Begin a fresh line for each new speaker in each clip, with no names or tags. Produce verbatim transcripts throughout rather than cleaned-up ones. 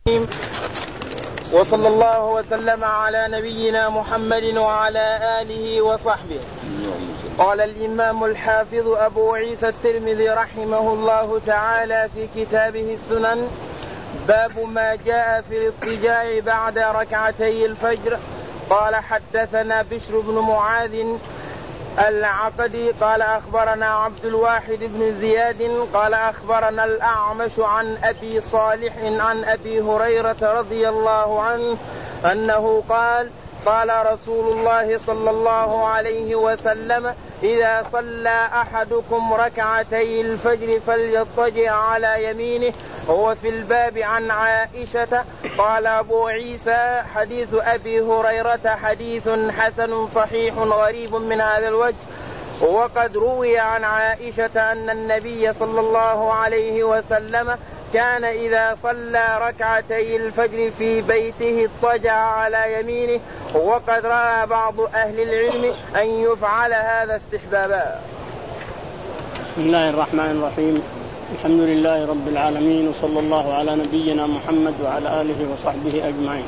وصلى الله وسلم على نبينا محمد وعلى آله وصحبه. قال الإمام الحافظ أبو عيسى الترمذي رحمه الله تعالى في كتابه السنن: باب ما جاء في الاضطجاع بعد ركعتي الفجر. قال: حدثنا بشر بن معاذ العقدي قال أخبرنا عبد الواحد بن زياد قال أخبرنا الأعمش عن أبي صالح عن أبي هريرة رضي الله عنه أنه قال: قال رسول الله صلى الله عليه وسلم: إذا صلى أحدكم ركعتي الفجر فليضطجع على يمينه. هو في الباب عن عائشة. قال أبو عيسى: حديث أبي هريرة حديث حسن صحيح غريب من هذا الوجه. وقد روي عن عائشة أن النبي صلى الله عليه وسلم كان إذا صلى ركعتي الفجر في بيته اضطجع على يمينه. وقد رأى بعض أهل العلم أن يفعل هذا استحبابا.
بسم الله الرحمن الرحيم. الحمد لله رب العالمين، وصلى الله على نبينا محمد وعلى آله وصحبه أجمعين.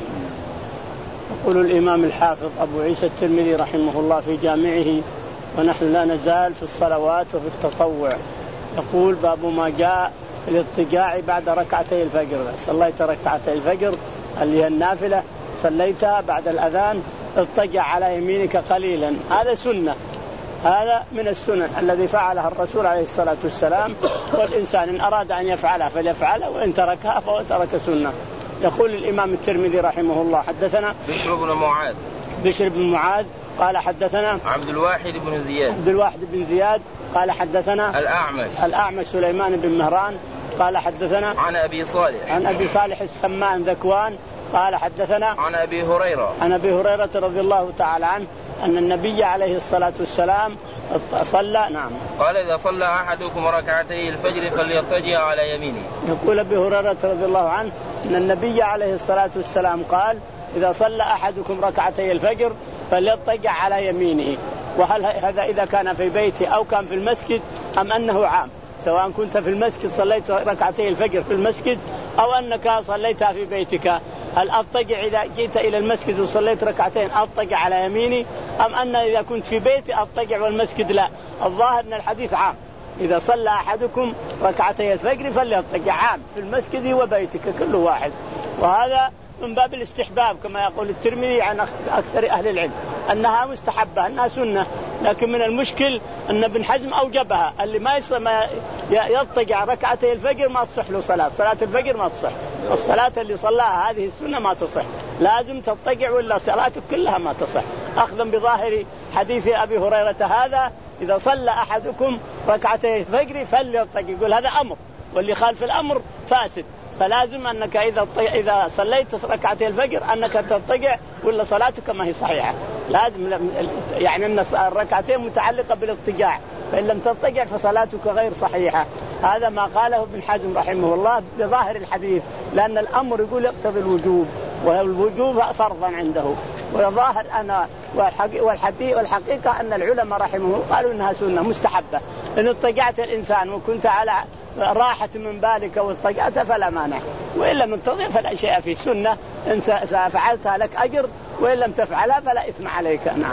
يقول الإمام الحافظ أبو عيسى الترمذي رحمه الله في جامعه، ونحن لا نزال في الصلوات وفي التطوع. يقول: باب ما جاء في الاضطجاع بعد ركعتي الفجر. صليت ركعتي الفجر اللي هي النافلة، صليتها بعد الأذان، اضطجع على يمينك قليلا. هذا سنة، هذا من السنن الذي فعلها الرسول عليه الصلاة والسلام، والإنسان إن أراد أن يفعلها فليفعلها، وإن تركها فهو ترك سنة. يقول الإمام الترمذي رحمه الله: حدثنا
بشر بن معاذ
بشر بن معاذ قال حدثنا
عبد الواحد بن زياد
عبد الواحد بن زياد قال حدثنا
الأعمش
الأعمش سليمان بن مهران قال حدثنا
عن أبي صالح
عن أبي صالح السمان ذكوان قال حدثنا
عن أبي هريرة
عن أبي هريرة رضي الله تعالى عنه أن النبي عليه الصلاة والسلام صلى نعم
قال: إذا صلى أحدكم ركعتي الفجر فليضطجع على يمينه.
يقول أبي هريرة رضي الله عنه أن النبي عليه الصلاة والسلام قال: إذا صلى أحدكم ركعتي الفجر فليضطجع على يمينه. وهل هذا إذا كان في بيته أو كان في المسجد أم أنه عام؟ سواء كنت في المسجد صليت ركعتي الفجر في المسجد أو أنك صليتها في بيتك، هل أضطجع إذا جئت إلى المسجد وصليت ركعتين أضطجع على يميني، أم أن إذا كنت في بيتي أضطجع والمسجد لا؟ الظاهر أن الحديث عام. إذا صلى أحدكم ركعتي الفجر فليضطجع، عام في المسجد وبيتك كل واحد. وهذا من باب الاستحباب كما يقول الترمذي عن أكثر أهل العلم أنها مستحبة، أنها سنة. لكن من المشكل أن ابن حزم أوجبها، اللي ما يضطجع ركعتي الفجر ما تصح له صلاة، صلاة الفجر ما تصح، والصلاة اللي صلاها هذه السنة ما تصح، لازم تضطجع ولا صلاتك كلها ما تصح، أخذا بظاهر حديث أبي هريرة هذا: إذا صلى أحدكم ركعتي الفجر فليضطجع. يقول هذا أمر، واللي خالف الأمر فاسد، فلازم أنك إذا إذا صليت ركعتي الفجر أنك تضطجع ولا صلاتك ما هي صحيحة. لازم يعني أن الركعتين متعلقة بالاضطجاع، فإن لم تضطجع فصلاتك غير صحيحة. هذا ما قاله ابن حزم رحمه الله بظاهر الحديث، لأن الأمر يقول يقتضي الوجوب، والوجوب فرضا عنده. وظاهر أنا والحديث والحقيقة أن العلماء رحمه الله قالوا إنها سنة مستحبة. إن اضطجعت الإنسان وكنت على راحة من بالك واضطجعت فلا مانع، وإن لم تضطجع فلا شيء في سنة، إن فعلتها لك أجر، وإن لم تفعلها فلا إثم عليك. نعم.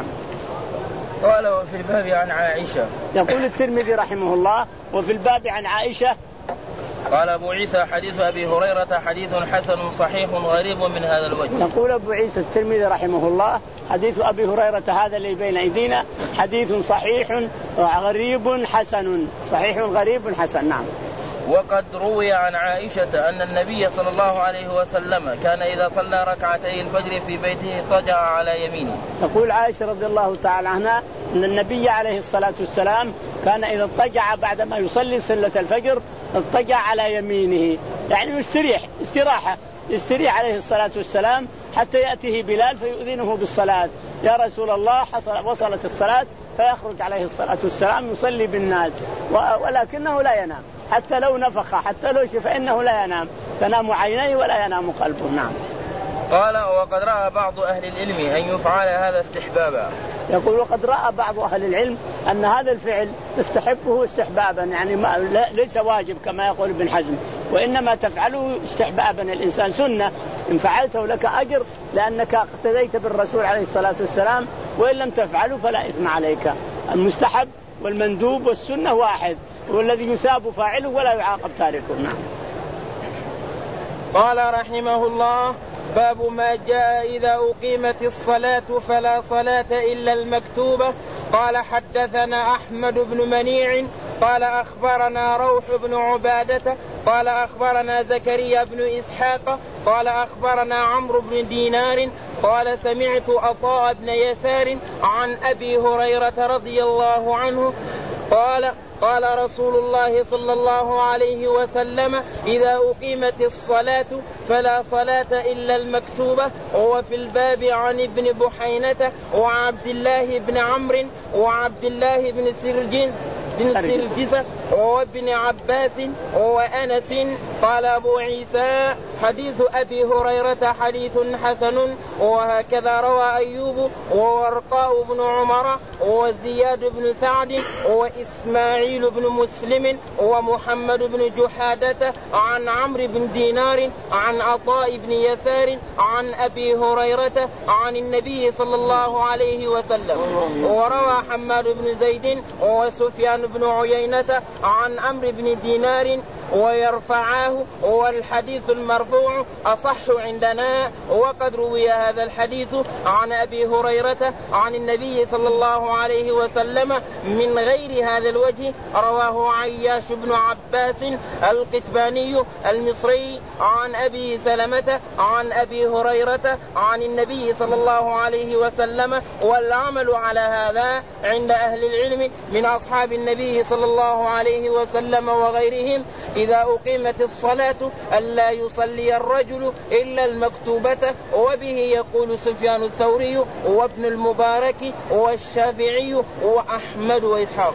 قال: وفي الباب عن عائشة.
يقول الترمذي رحمه الله: وفي الباب عن عائشة.
قال أبو عيسى: حديث أبي هريرة حديث حسن صحيح غريب من هذا الوجه.
يقول أبو عيسى الترمذي رحمه الله: حديث أبي هريرة هذا اللي بين أيدينا حديث صحيح غريب حسن، صحيح غريب حسن. نعم.
وقد روي عن عائشة أن النبي صلى الله عليه وسلم كان إذا صلى ركعتي الفجر في بيته اضطجع على يمينه.
تقول عائشة رضي الله تعالى عنها أن النبي عليه الصلاة والسلام كان إذا اضطجع بعدما يصلي صلاة الفجر اضطجع على يمينه، يعني مستريح استراحة، يستريح عليه الصلاة والسلام حتى يأتيه بلال فيؤذنه بالصلاة: يا رسول الله حصل وصلت الصلاة، فيخرج عليه الصلاة والسلام يصلي بالناس، ولكنه لا ينام حتى لو نفخ، حتى لو شف إنه لا ينام، تنام عينيه ولا ينام قلبه. نعم.
قال: وقد رأى بعض أهل العلم أن يفعل هذا استحبابا.
يقول: وقد رأى بعض أهل العلم أن هذا الفعل تستحبه استحبابا، يعني ما ليس واجب كما يقول ابن حزم، وإنما تفعله استحبابا الإنسان سنة، إن فعلته لك أجر لأنك اقتديت بالرسول عليه الصلاة والسلام، وإن لم تفعله فلا إثم عليك. المستحب والمندوب والسنة واحد، والذي يثاب فاعله ولا يعاقب تاركه. نعم.
قال رحمه الله: باب ما جاء إذا أقيمت الصلاة فلا صلاة إلا المكتوبة. قال حدثنا أحمد بن منيع قال أخبرنا روح بن عبادة قال أخبرنا زكريا بن إسحاق قال أخبرنا عمرو بن دينار قال سمعت عطاء بن يسار عن أبي هريرة رضي الله عنه قال قال رسول الله صلى الله عليه وسلم: إذا أقيمت الصلاة فلا صلاة إلا المكتوبة. وفي الباب عن ابن بحينة وعبد الله بن عمرو وعبد الله بن سرجنس بن سرجس وابن عباس وأنس. قال أبو عيسى: حديث أبي هريرة حديث حسن. وهكذا روى أيوب وورقاء بن عمر وزياد بن سعد وإسماعيل بن مسلم ومحمد بن جحادة عن عمرو بن دينار عن عطاء بن يسار عن أبي هريرة عن النبي صلى الله عليه وسلم. وروى حماد بن زيد وسفيان بن عيينة عن عمرو بن دينار ويرفعاه، والحديث المرفوع أصح عندنا. وقد روي هذا الحديث عن أبي هريرة عن النبي صلى الله عليه وسلم من غير هذا الوجه. رواه عياش بن عباس القتباني المصري عن أبي سلمة عن أبي هريرة عن النبي صلى الله عليه وسلم. والعمل على هذا عند أهل العلم من أصحاب النبي صلى الله عليه وسلم وغيرهم إذا أقيمت الصلاة ألا يصلي الرجل إلا المكتوبة. وبه يقول سفيان الثوري وابن المبارك والشافعي وأحمد وإسحاق.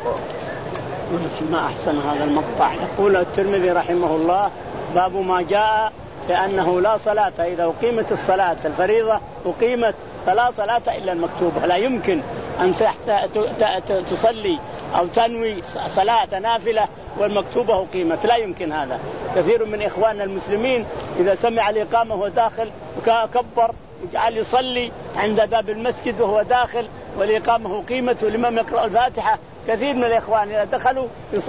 ما أحسن هذا المقطع. يقول الترمذي رحمه الله: باب ما جاء لأنه لا صلاة إذا أقيمت الصلاة الفريضة أقيمت فلا صلاة إلا المكتوبة. لا يمكن أن تصلي أو تنوي صلاة نافلة والمكتوبة أقيمت، لا يمكن هذا. كثير من إخواننا المسلمين إذا سمع الإقامة وهو داخل وكبر وجعل يصلي عند باب المسجد وهو داخل والإقامة أقيمت والإمام يقرأ الفاتحة. كثير من الإخوان إذا دخلوا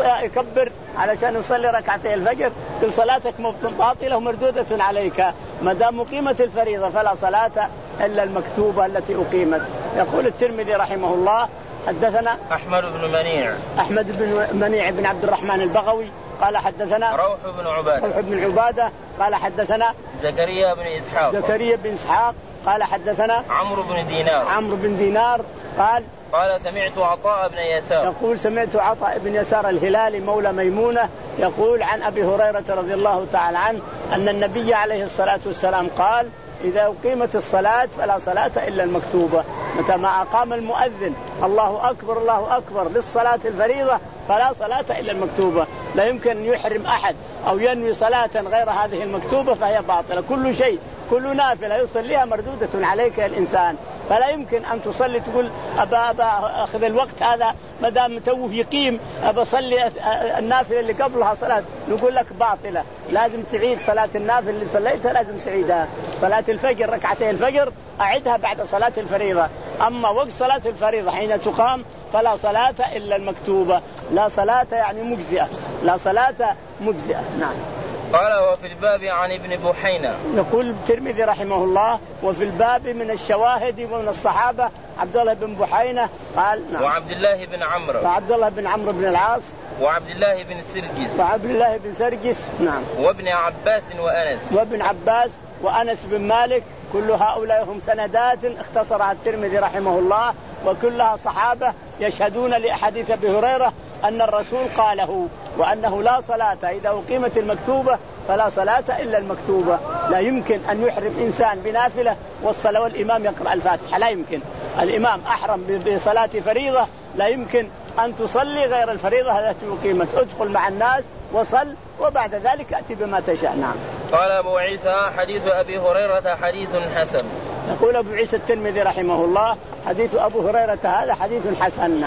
يكبر علشان يصلي ركعتي الفجر، كل صلاتك باطلة ومردودة عليك. ما دام أقيمت الفريضة فلا صلاة إلا المكتوبة التي أقيمت. يقول الترمذي رحمه الله: حدثنا
أحمد بن منيع
أحمد بن منيع بن عبد الرحمن البغوي قال حدثنا
روح بن عبادة
روح بن عبادة قال حدثنا
زكريا بن إسحاق
زكريا بن إسحاق قال حدثنا
عمرو بن دينار
عمرو بن دينار قال
قال سمعت عطاء بن يسار
يقول سمعت عطاء بن يسار الهلالي مولى ميمونة يقول عن أبي هريرة رضي الله تعالى عنه أن النبي عليه الصلاة والسلام قال: إذا أقيمت الصلاة فلا صلاة إلا المكتوبة. متى ما أقام المؤذن الله أكبر الله أكبر للصلاة الفريضة فلا صلاة إلا المكتوبة. لا يمكن أن يحرم أحد أو ينوي صلاة غير هذه المكتوبة فهي باطلة. كل شيء كل نافلة يصليها مردودة عليك يا الإنسان. فلا يمكن أن تصلي تقول أبا أبا أخذ الوقت هذا ما دام توه يقيم أبا صلي النافلة اللي قبلها صلاة، نقول لك باطلة. لازم تعيد صلاة النافلة اللي صليتها، لازم تعيدها. صلاة الفجر ركعتي الفجر أعدها بعد صلاة الفريضة. أما وقت صلاة الفريضة حين تقام فلا صلاة إلا المكتوبة. لا صلاة يعني مجزئة، لا صلاة مجزئة. نعم.
قال: وفي الباب عن ابن بحينة.
يقول الترمذي رحمه الله: وفي الباب من الشواهد ومن الصحابة عبد الله بن بحينة قال نعم.
وعبد الله بن عمرو
وعبد الله بن عمرو بن العاص
وعبد الله بن سرجس
وعبد الله بن سرجس نعم
وابن عباس وأنس
وابن عباس وأنس بن مالك. كل هؤلاء هم سندات اختصرها الترمذي رحمه الله، وكلها صحابة يشهدون لأحاديث أبي هريرة أن الرسول قاله، وأنه لا صلاة إذا أقيمت المكتوبة فلا صلاة إلا المكتوبة. لا يمكن أن يحرم إنسان بنافلة والصلاة والإمام يقرأ الفاتحة، لا يمكن. الإمام أحرم بصلاة فريضة، لا يمكن أن تصلي غير الفريضة التي أقيمت. ادخل مع الناس وصل وبعد ذلك أتي بما تشاء. نعم.
قال أبو عيسى: حديث أبي هريرة حديث حسن.
يقول أبو عيسى الترمذي رحمه الله: حديث أبو هريرة هذا حديث حسن. نعم.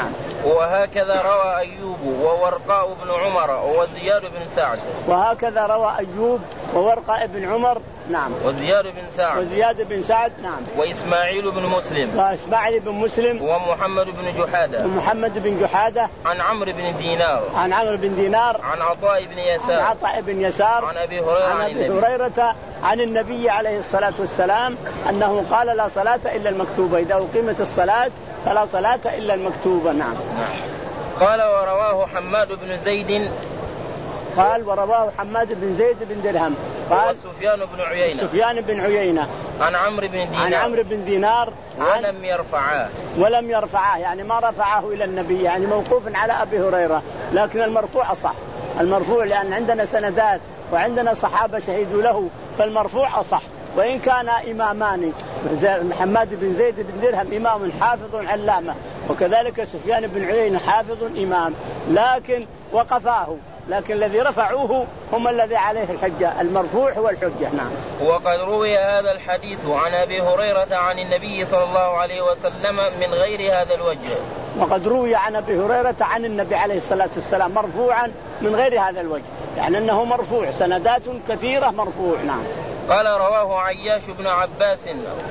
وهكذا روى أيوب وورقاء بن عمر وزياد بن سعد.
وهكذا روى أيوب وورقاء بن عمر نعم
وزياد بن سعد
وزياد بن سعد نعم
وإسماعيل بن مسلم
وإسماعيل بن مسلم
ومحمد بن جحادة
ومحمد بن جحادة
عن عمرو بن دينار
عن عمرو بن دينار
عن عطاء بن يسار
عن عطاء بن يسار
عن أبي هريرة
عن أبي هريرة عن النبي عليه الصلاة والسلام أنه قال لا صلاة إلا المكتوبة، إذا أقيمت الصلاة فلا صلاة إلا المكتوبة. نعم.
قال ورواه حماد بن زيد
قال ورواه حماد بن زيد بن درهم قال
سفيان بن عيينة
سفيان بن عيينة
عن عمرو بن دينار
عن عمرو بن دينار
ولم يرفعاه
ولم يرفعاه يعني ما رفعه إلى النبي، يعني موقوف على أبي هريرة، لكن المرفوع أصح. المرفوع لأن عندنا سندات وعندنا صحابة شهدوا له، فالمرفوع أصح. وإن كان إمامان، محمد بن زيد بن درهم إمام حافظ علامة، وكذلك سفيان بن عيينة حافظ إمام، لكن وقفاه، لكن الذي رفعوه هم الذي عليه الحجة، المرفوع هو الحجة. نعم.
وقد روي هذا الحديث عن أبي هريرة عن النبي صلى الله عليه وسلم من غير هذا الوجه.
وقد روي عن أبي هريرة عن النبي عليه الصلاة والسلام مرفوعا من غير هذا الوجه، يعني أنه مرفوع، سندات كثيرة مرفوع. نعم.
قال رواه عياش بن عباس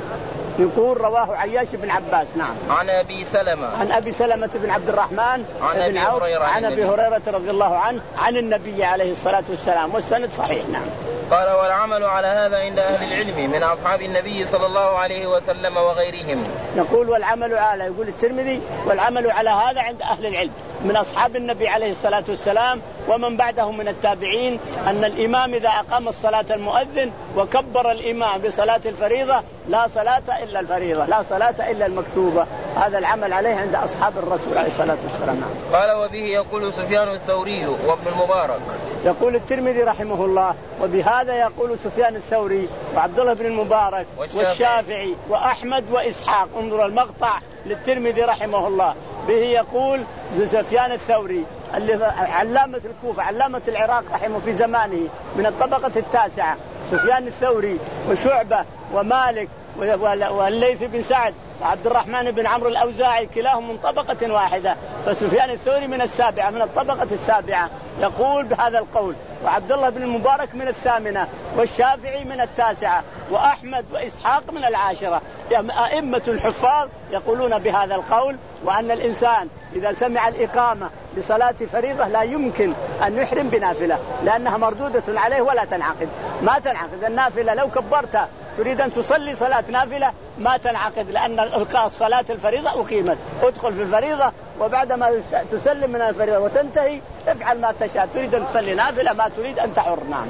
يقول رواه عياش بن عباس نعم
عن أبي سلمة
عن أبي سلمة بن عبد الرحمن
عن أبي هريرة
عن أبي هريرة رضي الله عنه عن النبي عليه الصلاة والسلام، والسند صحيح. نعم.
قال والعمل على هذا عند أهل العلم من أصحاب النبي صلى الله عليه وسلم وغيرهم.
يقول والعمل على، يقول الترمذي والعمل على هذا عند أهل العلم من أصحاب النبي عليه الصلاة والسلام ومن بعدهم من التابعين، أن الإمام إذا أقام الصلاة المؤذن وكبر الإمام بصلاة الفريضة لا صلاة إلا الفريضة، لا صلاة إلا المكتوبة. هذا العمل عليه عند أصحاب الرسول عليه الصلاة والسلام.
قال وبه يقول سفيان الثوري وابن المبارك.
يقول الترمذي رحمه الله وبهذا يقول سفيان الثوري وعبد الله بن المبارك والشافعي, والشافعي وأحمد وإسحاق. انظر المقطع للترمذي رحمه الله، به يقول سفيان الثوري اللي علامة الكوفة علامة العراق رحمه في زمانه من الطبقة التاسعة، سفيان الثوري وشعبة ومالك والليث بن سعد وعبد الرحمن بن عمرو الأوزاعي كلاهم من طبقة واحدة، فسفيان الثوري من السابعة من الطبقة السابعة يقول بهذا القول، وعبد الله بن المبارك من الثامنة، والشافعي من التاسعة، وأحمد وإسحاق من العاشرة. أئمة الحفاظ يقولون بهذا القول، وأن الإنسان إذا سمع الإقامة لصلاة فريضة لا يمكن أن يحرم بنافلة، لأنها مردودة عليه ولا تنعقد، ما تنعقد النافلة. لو كبرت تريد أن تصلي صلاة نافلة ما تنعقد، لأن الصلاة الفريضة أقيمت. ادخل في الفريضة وبعدما تسلم من الفريضة وتنتهي افعل ما تشاء، تريد أن تصلي نافلة ما تريد أن تحر. نعم.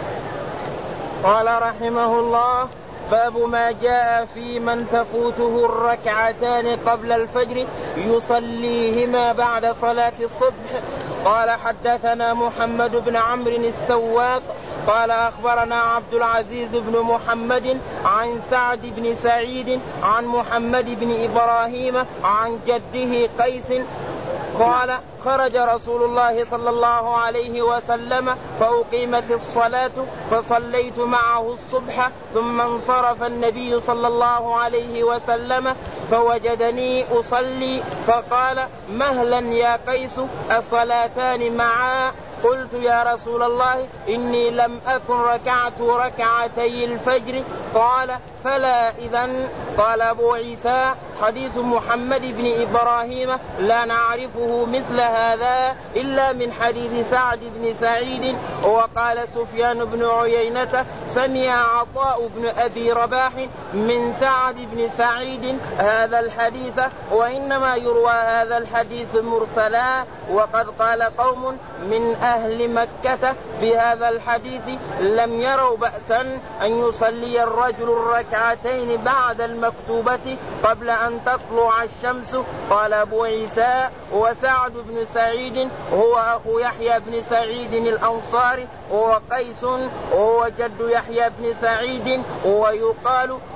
قال رحمه الله باب ما جاء في من تفوته الركعتان قبل الفجر يصليهما بعد صلاة الصبح. قال حدثنا محمد بن عمرو السواق قال أخبرنا عبد العزيز بن محمد عن سعد بن سعيد عن محمد بن إبراهيم عن جده قيس قال خرج رسول الله صلى الله عليه وسلم فأقيمت الصلاة فصليت معه الصبح ثم انصرف النبي صلى الله عليه وسلم فوجدني أصلي فقال مهلا يا قيس الصلاتان معا. قلت يا رسول الله إني لم أكن ركعت ركعتي الفجر. قال فلا إذن. قال أبو عيسى حديث محمد بن إبراهيم لا نعرفه مثل هذا إلا من حديث سعد بن سعيد. وقال سفيان بن عيينة سمع عطاء بن أبي رباح من سعد بن سعيد هذا الحديث، وإنما يروى هذا الحديث مرسلا. وقد قال قوم من أهل مكة بهذا الحديث لم يروا بأسا أن يصلي الرجل الركعتين بعد المكتوبة قبل أن تطلع الشمس. قال أبو عيسى وسعد بن سعيد هو أخو يحيى بن سعيد الأنصاري وهو قيس وهو جد يحيى بن سعيد، ويقال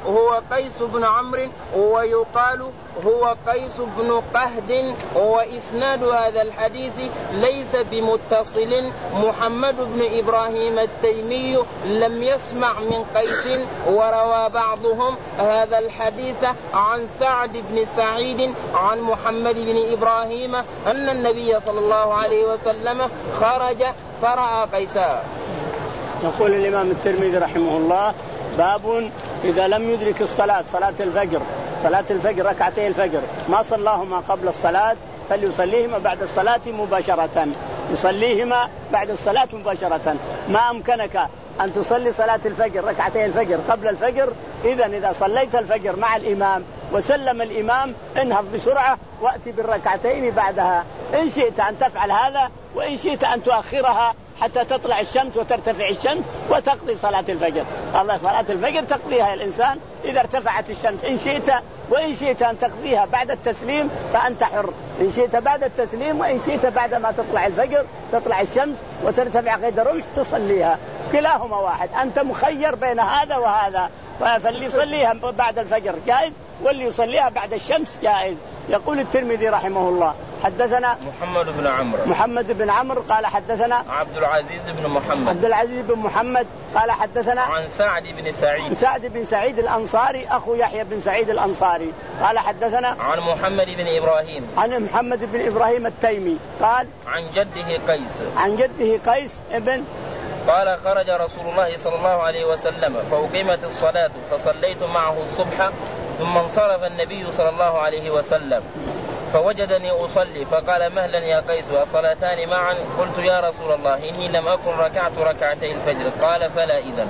هو قيس بن عمرو ويقال هو قيس بن قهد. وإسناد هذا الحديث ليس بمتصل. محمد بن إبراهيم التيمي لم يسمع من قيس. وروى بعضهم هذا الحديث عن سعد بن سعيد عن محمد بن إبراهيم أن النبي صلى الله عليه وسلم خرج فرأى قيسا.
يقول الإمام الترمذي رحمه الله: باب إذا لم يدرك الصلاة صلاة الفجر صلاة الفجر ركعتي الفجر ما صلاهما قبل الصلاة فليصليهما بعد الصلاة مباشرة. يصليهما بعد الصلاة مباشرة. ما أمكنك أن تصلي صلاة الفجر ركعتي الفجر قبل الفجر، إذن إذا صليت الفجر مع الإمام وسلم الإمام انهض بسرعة وأتي بالركعتين بعدها، إن شئت أن تفعل هذا وإن شئت أن تؤخرها حتى تطلع الشمس وترتفع الشمس وتقضي صلاة الفجر. الله صلاة الفجر تقضيها الإنسان إذا ارتفعت الشمس إن شئت، وإن شئت أن تقضيها بعد التسليم فأنت حر، إن شئت بعد التسليم وإن شئت بعد ما تطلع الفجر تطلع الشمس وترتفع قيد الرمح تصليها، كلاهما واحد، أنت مخير بين هذا وهذا، فاللي يصليها بعد الفجر جائز واللي يصليها بعد الشمس جائز. يقول الترمذي رحمه الله: حدثنا
محمد بن عمرو
محمد بن عمرو قال حدثنا
عبد العزيز بن محمد
عبد العزيز بن محمد قال حدثنا
عن سعد بن سعيد
سعد بن سعيد الأنصاري أخو يحيى بن سعيد الأنصاري قال حدثنا
عن محمد بن إبراهيم
عن محمد بن إبراهيم التيمي قال
عن جده قيس
عن جده قيس ابن
قال: خرج رسول الله صلى الله عليه وسلم فأقيمت الصلاة فصليت معه الصبح ثم انصرف النبي صلى الله عليه وسلم فوجدني أصلي فقال: مهلا يا قيس الصلاتان معا؟ قلت: يا رسول الله إني لم أكن ركعت ركعتي الفجر. قال: فلا إذن.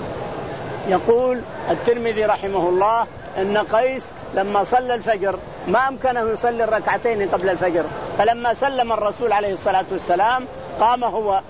يقول الترمذي رحمه الله أن قيس لما صلى الفجر ما أمكنه يصلي الركعتين قبل الفجر، فلما سلم الرسول عليه الصلاة والسلام قام هو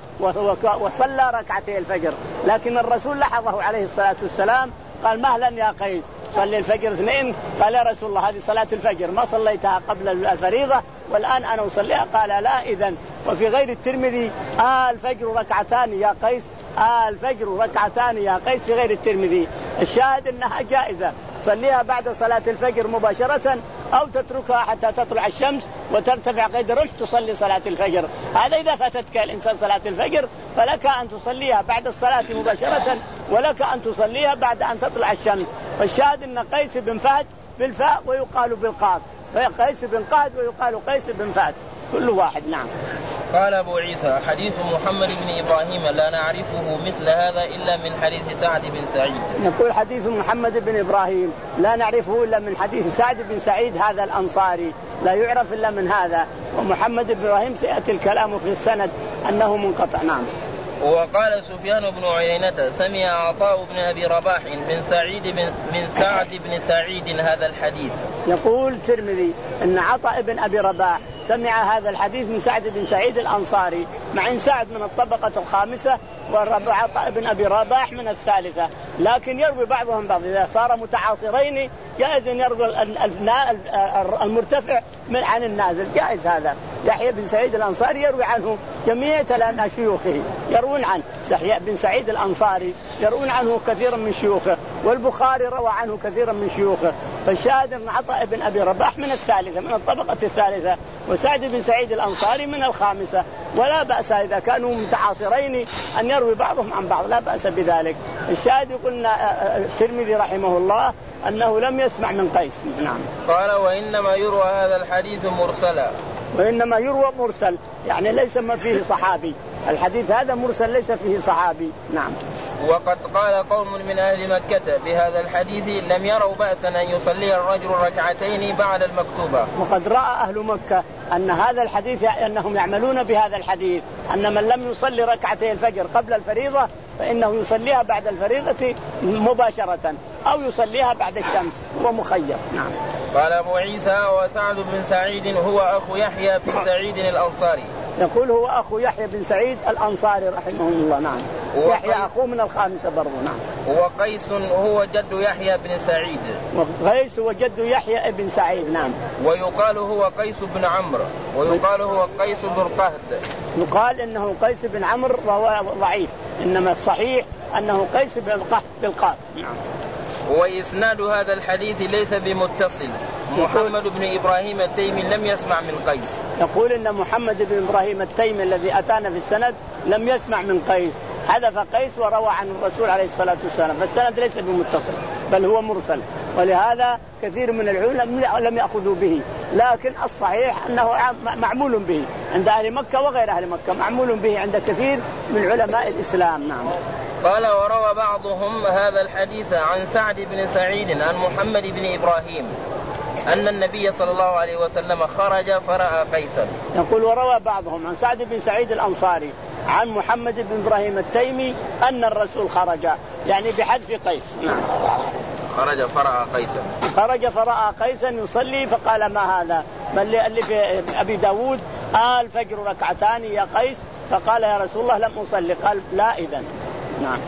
وصلى ركعتي الفجر، لكن الرسول لحظه عليه الصلاة والسلام قال: مهلا يا قيس صلي الفجر اثنين. قال: يا رسول الله هذه صلاة الفجر ما صليتها قبل الفريضة والآن أنا أصليها. قال: لا إذن. وفي غير الترمذي: آه الفجر ركعتان يا قيس آه الفجر ركعتان يا قيس في غير الترمذي. الشاهد أنها جائزة، صليها بعد صلاة الفجر مباشرة أو تتركها حتى تطلع الشمس وترتفع قيد الرمح تصلي صلاة الفجر. هذا إذا فاتتك الإنسان صلاة الفجر فلك أن تصليها بعد الصلاة مباشرة ولك أن تصليها بعد أن تطلع الشمس. والشاهد أن قيس بن فهد بالفاء ويقال بالقاف، قيس بن قهد ويقال قيس بن فهد كل واحد. نعم.
قال أبو عيسى: حديث محمد بن إبراهيم لا نعرفه مثل هذا إلا من حديث سعد بن سعيد.
نقول حديث محمد بن إبراهيم لا نعرفه إلا من حديث سعد بن سعيد هذا الأنصاري، لا يعرف إلا من هذا. ومحمد بن إبراهيم سيأتي الكلام في السند أنه منقطع. نعم.
وقال سفيان بن عيينة: سمع عطاء بن أبي رباح من سعيد بن من سعد بن سعيد هذا الحديث.
يقول الترمذي أن عطاء بن أبي رباح سمع هذا الحديث من سعد بن سعيد الأنصاري، مع أن سعد من الطبقة الخامسة وعطاء بن أبي رباح من الثالثة، لكن يروي بعضهم بعض. إذا صار متعاصرين جائز أن يروي المرتفع من عن النازل، جائز هذا. يحيى بن سعيد الأنصاري يروي عنه جميع تلاميذ شيوخه يروون عنه، يحيى بن سعيد الأنصاري يروون عنه كثيرا من شيوخه، والبخاري روى عنه كثيرا من شيوخه. فالشاهد أن عطاء بن أبي رباح من الثالثة من الطبقة الثالثة، وسعد بن سعيد الأنصاري من الخامسة، ولا بأس إذا كانوا متعاصرين أن يروي بعضهم عن بعض، لا بأس بذلك. الشاهد يقولنا الترمذي رحمه الله أنه لم يسمع من قيس. نعم.
قال: وإنما يروى هذا الحديث مرسلا.
وإنما يروى مرسل يعني ليس ما فيه صحابي، الحديث هذا مرسل ليس فيه صحابي. نعم.
وقد قال قوم من أهل مكة بهذا الحديث لم يروا بأسا أن يصلي الرجل ركعتين بعد المكتوبة.
وقد رأى أهل مكة أن هذا الحديث أنهم يعملون بهذا الحديث أن من لم يصلي ركعتي الفجر قبل الفريضة فإنه يصليها بعد الفريضة مباشرة أو يصليها بعد الشمس، هو مخير. نعم.
قال أبو عيسى: وسعد بن سعيد هو أخو يحيى بن سعيد الأنصاري.
يقول هو أخو يحيى بن سعيد الأنصاري رحمه الله. نعم. يحيى أخوه من الخامسة برضو. نعم.
وقيس هو جد يحيى بن سعيد.
وقيس هو جد يحيى بن سعيد. نعم.
ويقال هو قيس بن عمرو ويقال هو قيس بن قهد.
يقال إنه قيس بن عمرو وهو ضعيف، إنما الصحيح أنه قيس بن قهد بالقاف. نعم.
وإسناد هذا الحديث ليس بمتصل. محمد بن إبراهيم التيمي لم يسمع من قيس.
يقول إن محمد بن إبراهيم التيمي الذي أتانا في السند لم يسمع من قيس، حذف قيس وروى عن الرسول عليه الصلاة والسلام، فالسند ليس بمتصل بل هو مرسل، ولهذا كثير من العلماء لم يأخذوا به، لكن الصحيح أنه معمول به عند أهل مكة وغير أهل مكة، معمول به عند كثير من علماء الإسلام. نعم.
قال وروى بعضهم هذا الحديث عن سعد بن سعيد عن محمد بن إبراهيم أن النبي صلى الله عليه وسلم خرج فرأى قيسا.
يقول وروى بعضهم عن سعد بن سعيد الأنصاري عن محمد بن إبراهيم التيمي أن الرسول خرج، يعني بحذف قيس. نعم.
خرج فرأى قيسا.
خرج فرأى قيسا يصلي فقال ما هذا؟ ما اللي في أبي داود قال فجر ركعتان يا قيس، فقال يا رسول الله لم أصلي، قال لا إذن. نعم.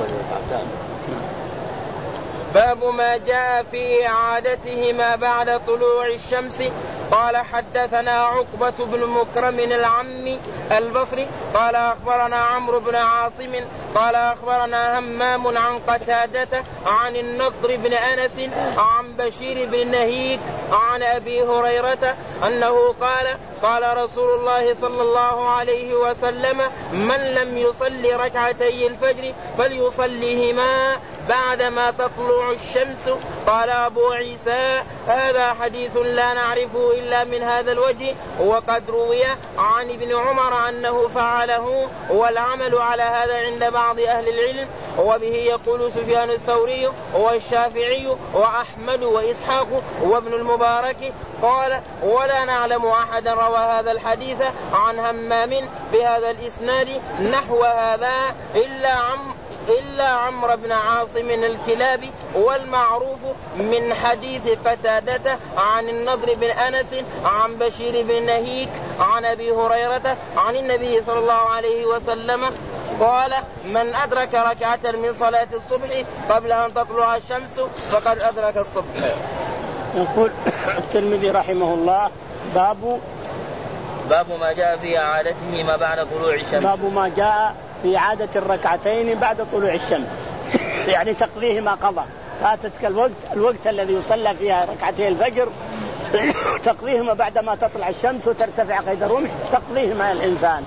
باب ما جاء في إعادتهما بعد طلوع الشمس. قال حدثنا عقبة بن مكرم العمي البصري قال أخبرنا عمرو بن عاصم قال أخبرنا همام عن قتادة عن النضر بن أنس عن بشير بن نهيك عن أبي هريرة أنه قال قال رسول الله صلى الله عليه وسلم من لم يصلي ركعتي الفجر فليصليهما بعدما تطلع الشمس. قال أبو عيسى هذا حديث لا نعرفه إلا من هذا الوجه، وقد روي عن ابن عمر أنه فعله، والعمل على هذا عند بعض أهل العلم، وبه يقول سفيان الثوري والشافعي وأحمد وإسحاق وابن المبارك. قال ولا نعلم أحدا روى هذا الحديث عن همام بهذا الإسناد نحو هذا إلا عم إلا عمرو بن عاصم الكلابي، والمعروف من حديث قتادة عن النضر بن أنس عن بشير بن نهيك عن أبي هريرة عن النبي صلى الله عليه وسلم قال من أدرك ركعة من صلاة الصبح قبل أن تطلع الشمس فقد أدرك الصبح.
يقول الترمذي رحمه الله باب
باب ما جاء في إعادته ما بعد طلوع الشمس.
باب ما جاء في إعادة الركعتين بعد طلوع الشمس، يعني تقضيهما قضاء، فاتتك الوقت الوقت الذي يصلى فيها ركعتي الفجر تقضيهما بعدما تطلع الشمس وترتفع قيد الرمح، تقضيهما الإنسان.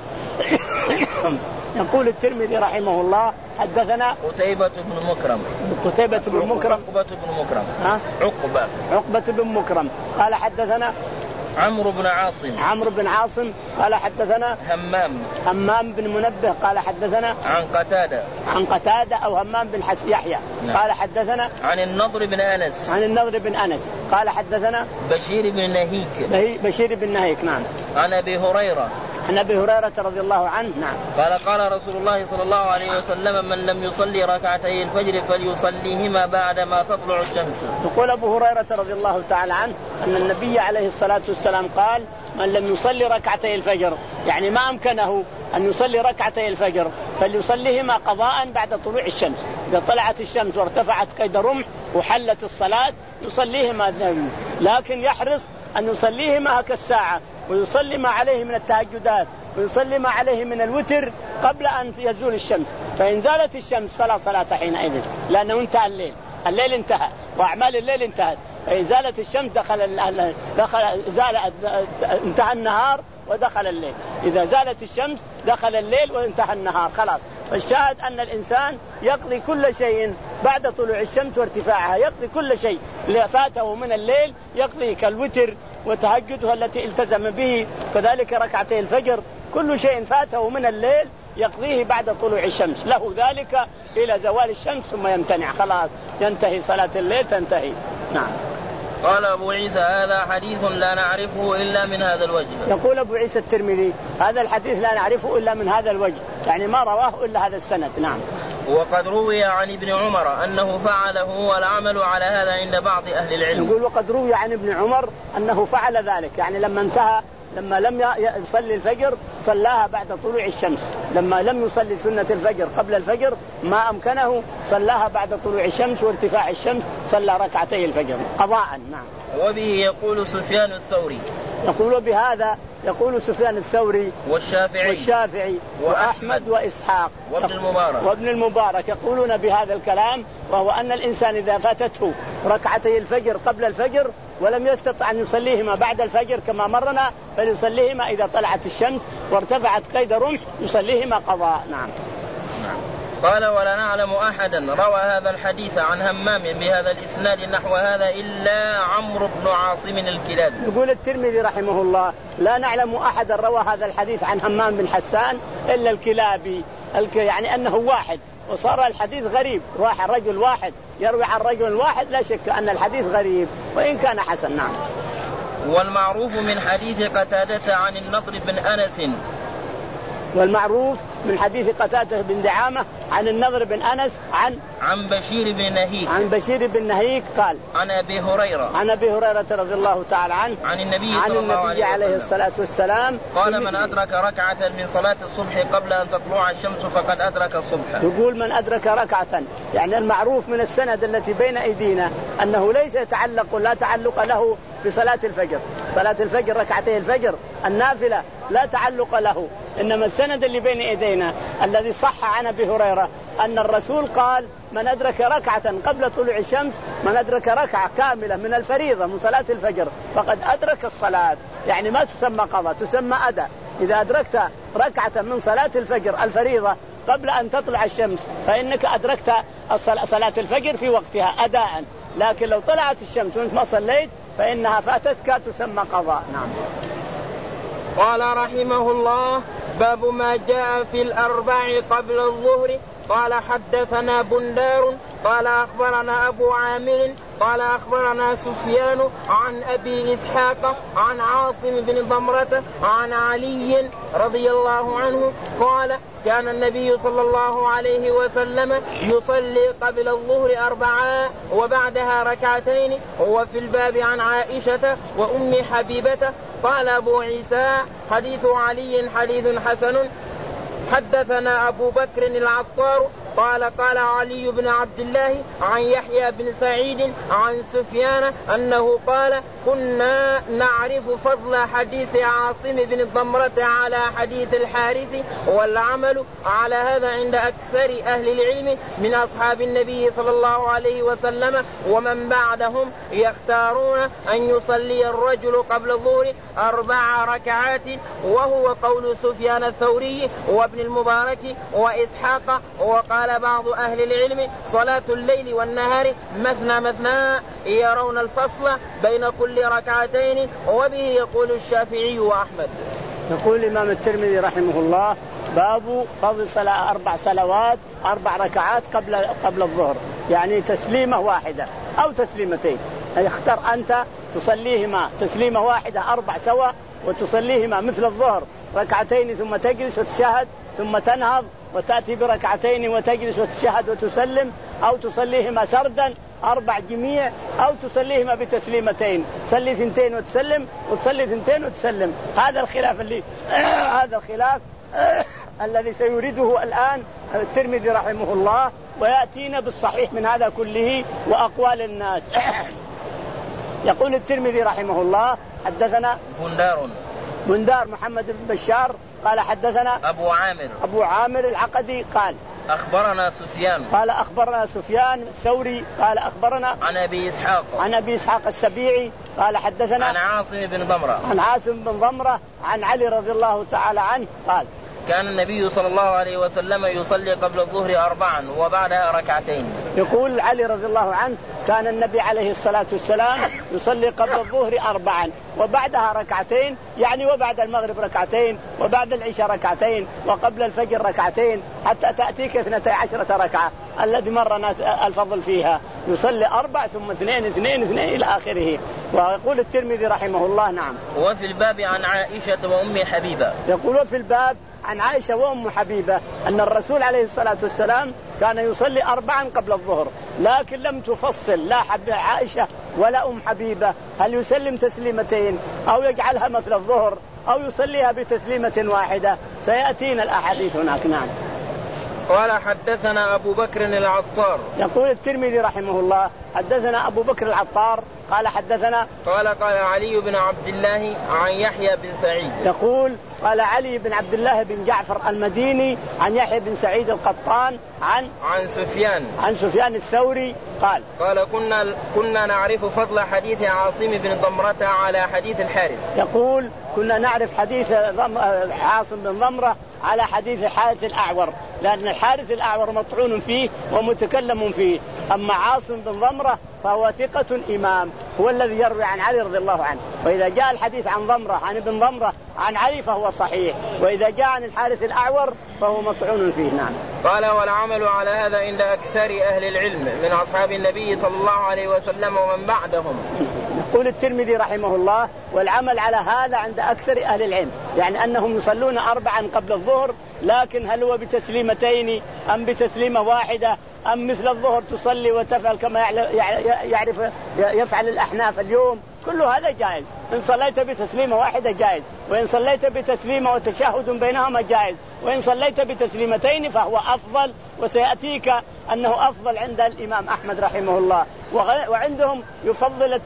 يقول الترمذي رحمه الله حدثنا
قتيبة بن مكرم
قتيبة بن مكرم
عقبة بن مكرم
ها
عقبة
عقبة بن مكرم قال حدثنا
عمرو بن عاصم
عمرو بن عاصم قال حدثنا
همام
همام بن منبه قال حدثنا
عن قتادة
عن قتادة أو همام بن حس يحيى نعم. قال حدثنا
عن النضر بن أنس
عن النضر بن أنس قال حدثنا
بشير بن نهيك
بشير بن نهيك نعم
عن أبي هريرة
عن أبي هريرة رضي الله عنه نعم
قال قال رسول الله صلى الله عليه وسلم من لم يصلي ركعتي الفجر فليصليهما بعدما تطلع الشمس.
يقول أبو هريرة رضي الله تعالى عنه أن النبي عليه الصلاة والسلام قال من لم يصلي ركعتي الفجر، يعني ما أمكنه أن يصلي ركعتي الفجر فليصليهما قضاء بعد طلوع الشمس، إذا طلعت الشمس وارتفعت قيد رمح وحلت الصلاة يصليهما، لكن يحرص أن يصليهما كالساعة ويصلي ما عليه من التهجدات ويصلي ما عليه من الوتر قبل أن يزول الشمس، فإن زالت الشمس فلا صلاة حينئذ لأنه انتهى الليل الليل انتهى وأعمال الليل انتهت، فإن زالت الشمس دخل دخل زال انتهى النهار ودخل الليل، إذا زالت الشمس دخل الليل وانتهى النهار خلاص. فالشاهد أن الإنسان يقضي كل شيء بعد طلوع الشمس وارتفاعها، يقضي كل شيء اللي فاته من الليل يقضي كالوتر وتهجده التي التزم به، كذلك ركعتي الفجر، كل شيء فاته من الليل يقضيه بعد طلوع الشمس، له ذلك إلى زوال الشمس ثم يمتنع خلاص، ينتهي صلاة الليل تنتهي. نعم.
قال أبو عيسى هذا حديث لا نعرفه إلا من هذا الوجه.
يقول أبو عيسى الترمذي هذا الحديث لا نعرفه إلا من هذا الوجه، يعني ما رواه إلا هذا السند. نعم.
وقد روي عن ابن عمر أنه فعله والعمل على هذا عند بعض أهل العلم.
يقول وقد روي عن ابن عمر أنه فعل ذلك، يعني لما انتهى لما لم يصلي الفجر صلاها بعد طلوع الشمس، لما لم يصلي سنة الفجر قبل الفجر ما أمكنه صلاها بعد طلوع الشمس وارتفاع الشمس، صلى ركعتي الفجر قضاء. نعم.
وبه يقول سفيان الثوري.
يقول بهذا يقول سفيان الثوري
والشافعي,
والشافعي وأحمد وإسحاق
وابن المبارك,
وابن المبارك يقولون بهذا الكلام، وهو أن الإنسان إذا فاتته ركعتي الفجر قبل الفجر ولم يستطع أن يصليهما بعد الفجر كما مرنا فليصليهما إذا طلعت الشمس وارتفعت قيد رمح يصليهما قضاء. نعم.
قال ولا نعلم أحدا روى هذا الحديث عن همام بهذا الإسناد نحو هذا إلا عمرو بن عاصم الكلابي.
يقول الترمذي رحمه الله لا نعلم أحدا روى هذا الحديث عن همام بن حسان إلا الكلابي، يعني أنه واحد وصار الحديث غريب، واحد رجل واحد يروي عن رجل واحد، لا شك أن الحديث غريب وإن كان حسن. نعم.
والمعروف من حديث قتادة عن النضر بن أنس
والمعروف من حديث قتادة بن دعامة عن النضر بن أنس عن
عن بشير بن نهيك
عن بشير بن نهيك قال
عن أبي هريرة
عن أبي هريرة رضي الله تعالى عنه
عن النبي
عن
صلى الله
النبي
عليه,
عليه الصلاة والسلام
قال من أدرك ركعة من صلاة الصبح قبل أن تطلع الشمس فقد أدرك الصبح.
يقول من أدرك ركعة، يعني المعروف من السند التي بين أيدينا أنه ليس يتعلق لا تعلق له بصلاة الفجر، صلاة الفجر ركعتي الفجر النافلة لا تعلق له، إنما السند اللي بين أيدينا الذي صح عن أبي هريرة أن الرسول قال من أدرك ركعة قبل طلوع الشمس، من أدرك ركعة كاملة من الفريضة من صلاة الفجر فقد أدرك الصلاة، يعني ما تسمى قضاء تسمى أداء. إذا أدركت ركعة من صلاة الفجر الفريضة قبل أن تطلع الشمس فإنك أدركت صلاة الفجر في وقتها أداء، لكن لو طلعت الشمس وانت ما صليت فإنها فاتتك تسمى قضاء. نعم.
قال رحمه الله باب ما جاء في الأربع قبل الظهر. قال حدثنا بندار قال أخبرنا أبو عامر قال أخبرنا سفيان عن أبي إسحاق عن عاصم بن ضمرة عن علي رضي الله عنه قال كان النبي صلى الله عليه وسلم يصلي قبل الظهر أربعا وبعدها ركعتين. وفي الباب عن عائشة وأم حبيبة. قال أبو عيسى حديث علي حديث حسن. حدثنا أبو بكر العطار قال قال علي بن عبد الله عن يحيى بن سعيد عن سفيان أنه قال كنا نعرف فضل حديث عاصم بن الضمرة على حديث الحارث، والعمل على هذا عند أكثر أهل العلم من أصحاب النبي صلى الله عليه وسلم ومن بعدهم، يختارون أن يصلي الرجل قبل الظهر أربع ركعات، وهو قول سفيان الثوري وابن المبارك وإسحاق. وقال بعض أهل العلم صلاة الليل والنهار مثنى مثنى يرون الفصل بين كل ركعتين، وبه يقول الشافعي وأحمد.
يقول الإمام الترمذي رحمه الله باب فضل صلاة أربع صلوات أربع ركعات قبل قبل الظهر، يعني تسليمة واحدة أو تسليمتين، يختار أنت تصليهما تسليمة واحدة أربع سوا وتصليهما مثل الظهر ركعتين ثم تجلس وتشهد ثم تنهض وتأتي بركعتين وتجلس وتشهد وتسلم، أو تصليهما سردا أربع جميع، أو تصليهما بتسليمتين تصلي ثنتين وتسلم وتصلي ثنتين وتسلم. هذا الخلاف اللي هذا الخلاف الذي سيريده الآن الترمذي رحمه الله، ويأتينا بالصحيح من هذا كله وأقوال الناس. يقول الترمذي رحمه الله حدثنا
بندار
بندار محمد بن بشار قال حدثنا
أبو عامر
أبو عامر العقدي قال
أخبرنا سفيان
قال أخبرنا سفيان الثوري قال أخبرنا
عن أبي إسحاق
عن أبي إسحاق السبيعي قال حدثنا
عن عاصم بن ضمرة
عن عاصم بن ضمرة عن علي رضي الله تعالى عنه قال
كان النبي صلى الله عليه وسلم يصلي قبل الظهر أربعا وبعدها ركعتين.
يقول علي رضي الله عنه كان النبي عليه الصلاة والسلام يصلي قبل الظهر أربعا وبعدها ركعتين، يعني وبعد المغرب ركعتين وبعد العشاء ركعتين وقبل الفجر ركعتين حتى تأتيك اثنتي عشرة ركعة الذي مرنا الفضل فيها، يصلي أربع ثم اثنين اثنين اثنين إلى آخره. ويقول الترمذي رحمه الله نعم.
وفي الباب عن عائشة وأم حبيبة.
يقول في الباب عن عائشة وأم حبيبة أن الرسول عليه الصلاة والسلام كان يصلي أربعا قبل الظهر، لكن لم تفصل لا حب عائشة ولا أم حبيبة هل يسلم تسليمتين أو يجعلها مثل الظهر أو يصليها بتسليمة واحدة، سيأتينا الأحاديث هناك. نعم.
قال حدثنا أبو بكر العطار.
يقول الترمذي رحمه الله حدثنا أبو بكر العطار قال حدثنا
قال قال علي بن عبد الله عن يحيى بن سعيد
يقول قال علي بن عبد الله بن جعفر المديني عن يحيى بن سعيد القطان عن
عن سفيان
عن سفيان الثوري قال
قال كنا كنا نعرف فضل حديث عاصم بن ضمرة على حديث الحارث.
يقول كنا نعرف حديث عاصم بن ضمرة على حديث الحارث الأعور، لأن الحارث الأعور مطعون فيه ومتكلم فيه، أما عاصم بن ضمرة فهو ثقة إمام هو الذي يروي عن علي رضي الله عنه، وإذا جاء الحديث عن ضمرة عن ابن ضمرة عن علي فهو صحيح، وإذا جاء عن الحارث الأعور فهو مطعون فيه. نعم.
قال والعمل على هذا عند أكثر أهل العلم من أصحاب النبي صلى الله عليه وسلم ومن بعدهم.
يقول الترمذي رحمه الله والعمل على هذا عند أكثر أهل العلم، يعني أنهم يصلون أربعا قبل الظهر، لكن هل هو بتسليمتين أم بتسليمة واحدة أم مثل الظهر تصلي وتفعل كما يعرف يفعل الأحناف اليوم، كل هذا جائز. إن صليت بتسليمة واحدة جائز، وإن صليت بتسليمة وتشهد بينهما جائز، وإن صليت بتسليمتين فهو أفضل، وسيأتيك أنه أفضل عند الإمام أحمد رحمه الله، وعندهم يفضل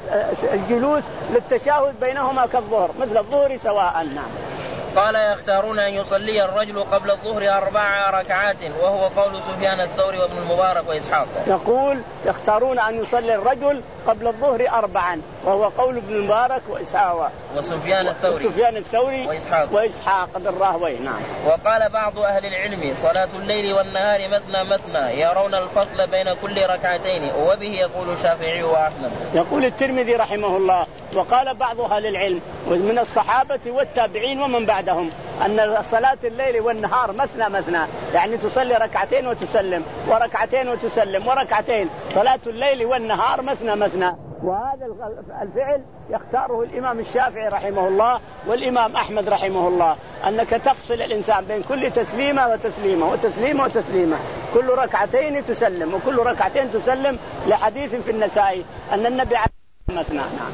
الجلوس للتشهد بينهما كالظهر مثل الظهر سواء. نعم.
قال يختارون أن يصلي الرجل قبل الظهر أربع ركعات وهو قول سفيان الثوري وابن المبارك وإسحاق.
يقول يختارون أن يصلي الرجل قبل الظهر أربعا وهو قول ابن المبارك وإسحاق
وسفيان الثوري
وسفيان الثوري
وإسحاق
وإسحاق بن راهويه. نعم.
وقال بعض أهل العلم صلاة الليل والنهار مثنى مثنى يرون الفصل بين كل ركعتين، وبه يقول الشافعي وأحمد.
يقول الترمذي رحمه الله وقال بعض أهل العلم ومن الصحابة والتابعين ومن بعدهم أن صلاة الليل والنهار مثنى مثنى، يعني تصلي ركعتين وتسلم وركعتين وتسلم وركعتين، صلاة الليل والنهار مثنى مثنى. وهذا الفعل يختاره الإمام الشافعي رحمه الله والإمام أحمد رحمه الله، أنك تفصل الإنسان بين كل تسليمة وتسليمة وتسليمة وتسليمة، كل ركعتين تسلم وكل ركعتين تسلم، لحديث في النسائي أن النبي عليه مثنى. نعم.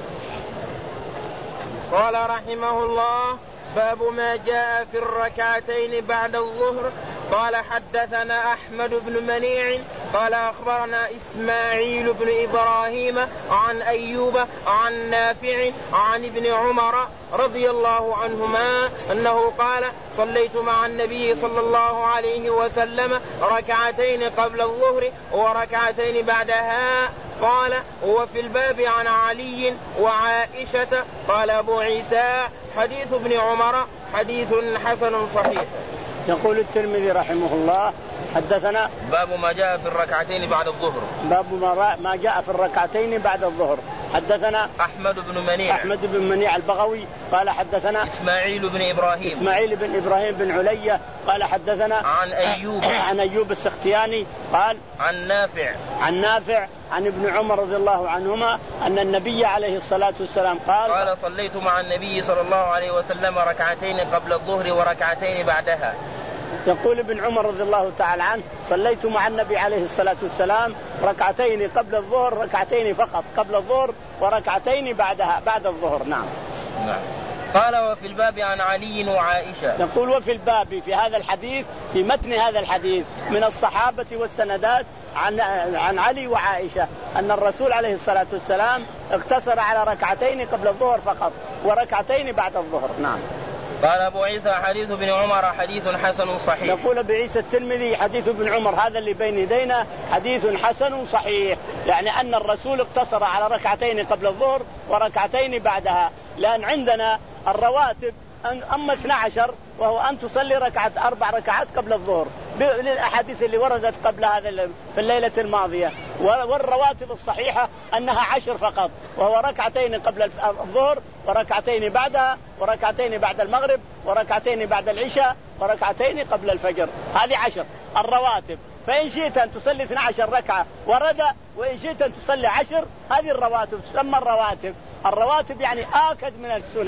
قال رحمه الله باب ما جاء في الركعتين بعد الظهر. قال حدثنا أحمد بن منيع قال أخبرنا إسماعيل بن إبراهيم عن أيوب عن نافع عن ابن عمر رضي الله عنهما أنه قال صليت مع النبي صلى الله عليه وسلم ركعتين قبل الظهر وركعتين بعدها. قال وفي الباب عن علي وعائشة. قال أبو عيسى حديث ابن عمر حديث حسن صحيح.
يقول الترمذي رحمه الله حدثنا
باب ما جاء في الركعتين بعد الظهر
باب ما جاء في الركعتين بعد الظهر. حدثنا
أحمد بن منيع
أحمد بن منيع البغوي قال حدثنا
إسماعيل بن إبراهيم
إسماعيل بن إبراهيم بن علية قال حدثنا
عن أيوب
عن أيوب السختياني قال
عن نافع
عن نافع عن ابن عمر رضي الله عنهما أن النبي عليه الصلاة والسلام قال
قال صليت مع النبي صلى الله عليه وسلم ركعتين قبل الظهر وركعتين بعدها.
يقول ابن عمر رضي الله تعالى عنه صليت مع النبي عليه الصلاة والسلام ركعتين قبل الظهر ركعتين فقط قبل الظهر وركعتين بعدها بعد الظهر. نعم.
نعم. قال وفي الباب عن علي وعائشة.
يقول وفي الباب في هذا الحديث في متن هذا الحديث من الصحابة والسندات عن عن علي وعائشة أن الرسول عليه الصلاة والسلام اقتصر على ركعتين قبل الظهر فقط وركعتين بعد الظهر. نعم.
قال أبو عيسى حديث ابن عمر حديث حسن صحيح.
يقول أبو عيسى الترمذي حديث ابن عمر هذا اللي بين يدينا حديث حسن صحيح، يعني أن الرسول اقتصر على ركعتين قبل الظهر وركعتين بعدها، لأن عندنا الرواتب أما اثني عشر وهو أن تصلي ركعة أربع ركعات قبل الظهر للأحاديث اللي وردت قبل هذا في الليلة الماضية، والرواتب الصحيحة أنها عشر فقط وهو ركعتين قبل الظهر وركعتين بعدها وركعتين بعد المغرب وركعتين بعد العشاء وركعتين قبل الفجر، هذه عشر الرواتب. فإن شئت أن تصلي اثني عشر ركعة ورد، وإن شئت أن تصلي عشر، هذه الرواتب تسمى الرواتب. الرواتب يعني آكد من السنن،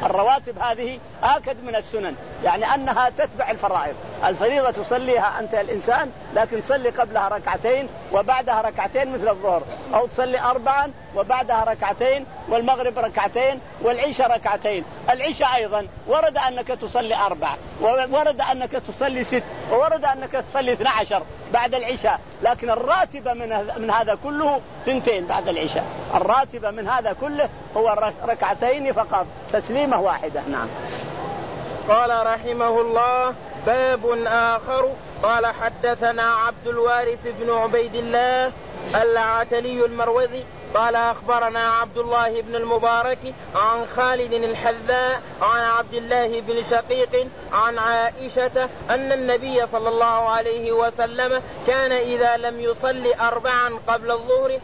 الرواتب هذه آكد من السنن، يعني أنها تتبع الفرائض. الفريضة تصليها أنت الإنسان، لكن تصلي قبلها ركعتين وبعدها ركعتين مثل الظهر، أو تصلي أربعا وبعدها ركعتين، والمغرب ركعتين، والعشاء ركعتين. العشاء أيضا ورد أنك تصلي أربع، وورد أنك تصلي ست، وورد أنك تصلي اثنى عشر بعد العشاء، لكن الراتبة من هذا كله ثنتين بعد العشاء. الراتبة من هذا كله هو ركعتين فقط، تسليمة واحدة. نعم.
قال رحمه الله: باب آخر. قال: حدثنا عبد الوارث بن عبيد الله العتلي المروزي قال: أخبرنا عبد الله بن المبارك عن خالد الحذاء عن عبد الله بن شقيق عن عائشة أن النبي صلى الله عليه وسلم كان إذا لم يصلي أربعا قبل الظهر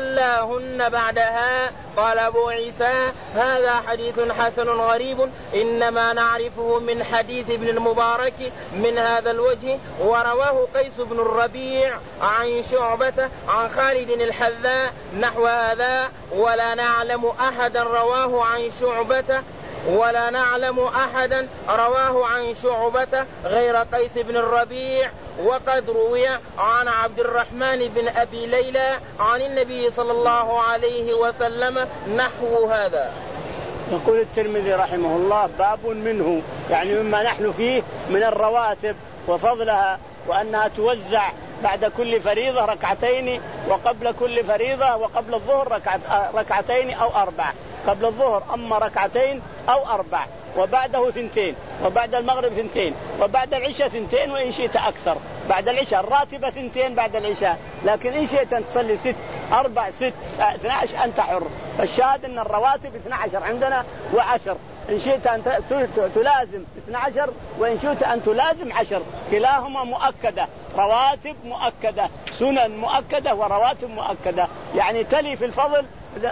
صلاهن بعدها. قال أبو عيسى: هذا حديث حسن غريب، إنما نعرفه من حديث ابن المبارك من هذا الوجه، ورواه قيس بن الربيع عن شعبة عن خالد الحذاء نحو هذا، ولا نعلم أحدا رواه عن شعبة ولا نعلم أحدا رواه عن شعبة غير قيس بن الربيع. وقد روي عن عبد الرحمن بن أبي ليلى عن النبي صلى الله عليه وسلم نحو هذا.
يقول الترمذي رحمه الله: باب منه، يعني مما نحن فيه من الرواتب وفضلها، وأنها توزع بعد كل فريضة ركعتين، وقبل كل فريضة وقبل الظهر ركعتين أو أربع. قبل الظهر أما ركعتين أو أربع، وبعده ثنتين، وبعد المغرب ثنتين، وبعد العشاء ثنتين، وإن شئت أكثر. بعد العشاء الراتبة ثنتين بعد العشاء، لكن إن شئت أن تصلي ست أربع ست اثنى عشر أنت حر. فالشاهد أن الرواتب اثنى عشر عندنا وعشر، إن شئت أن تلازم اثنى عشر، وإن شئت أن تلازم عشر، كلاهما مؤكدة، رواتب مؤكدة، سنن مؤكدة ورواتب مؤكدة، يعني تلي في الفضل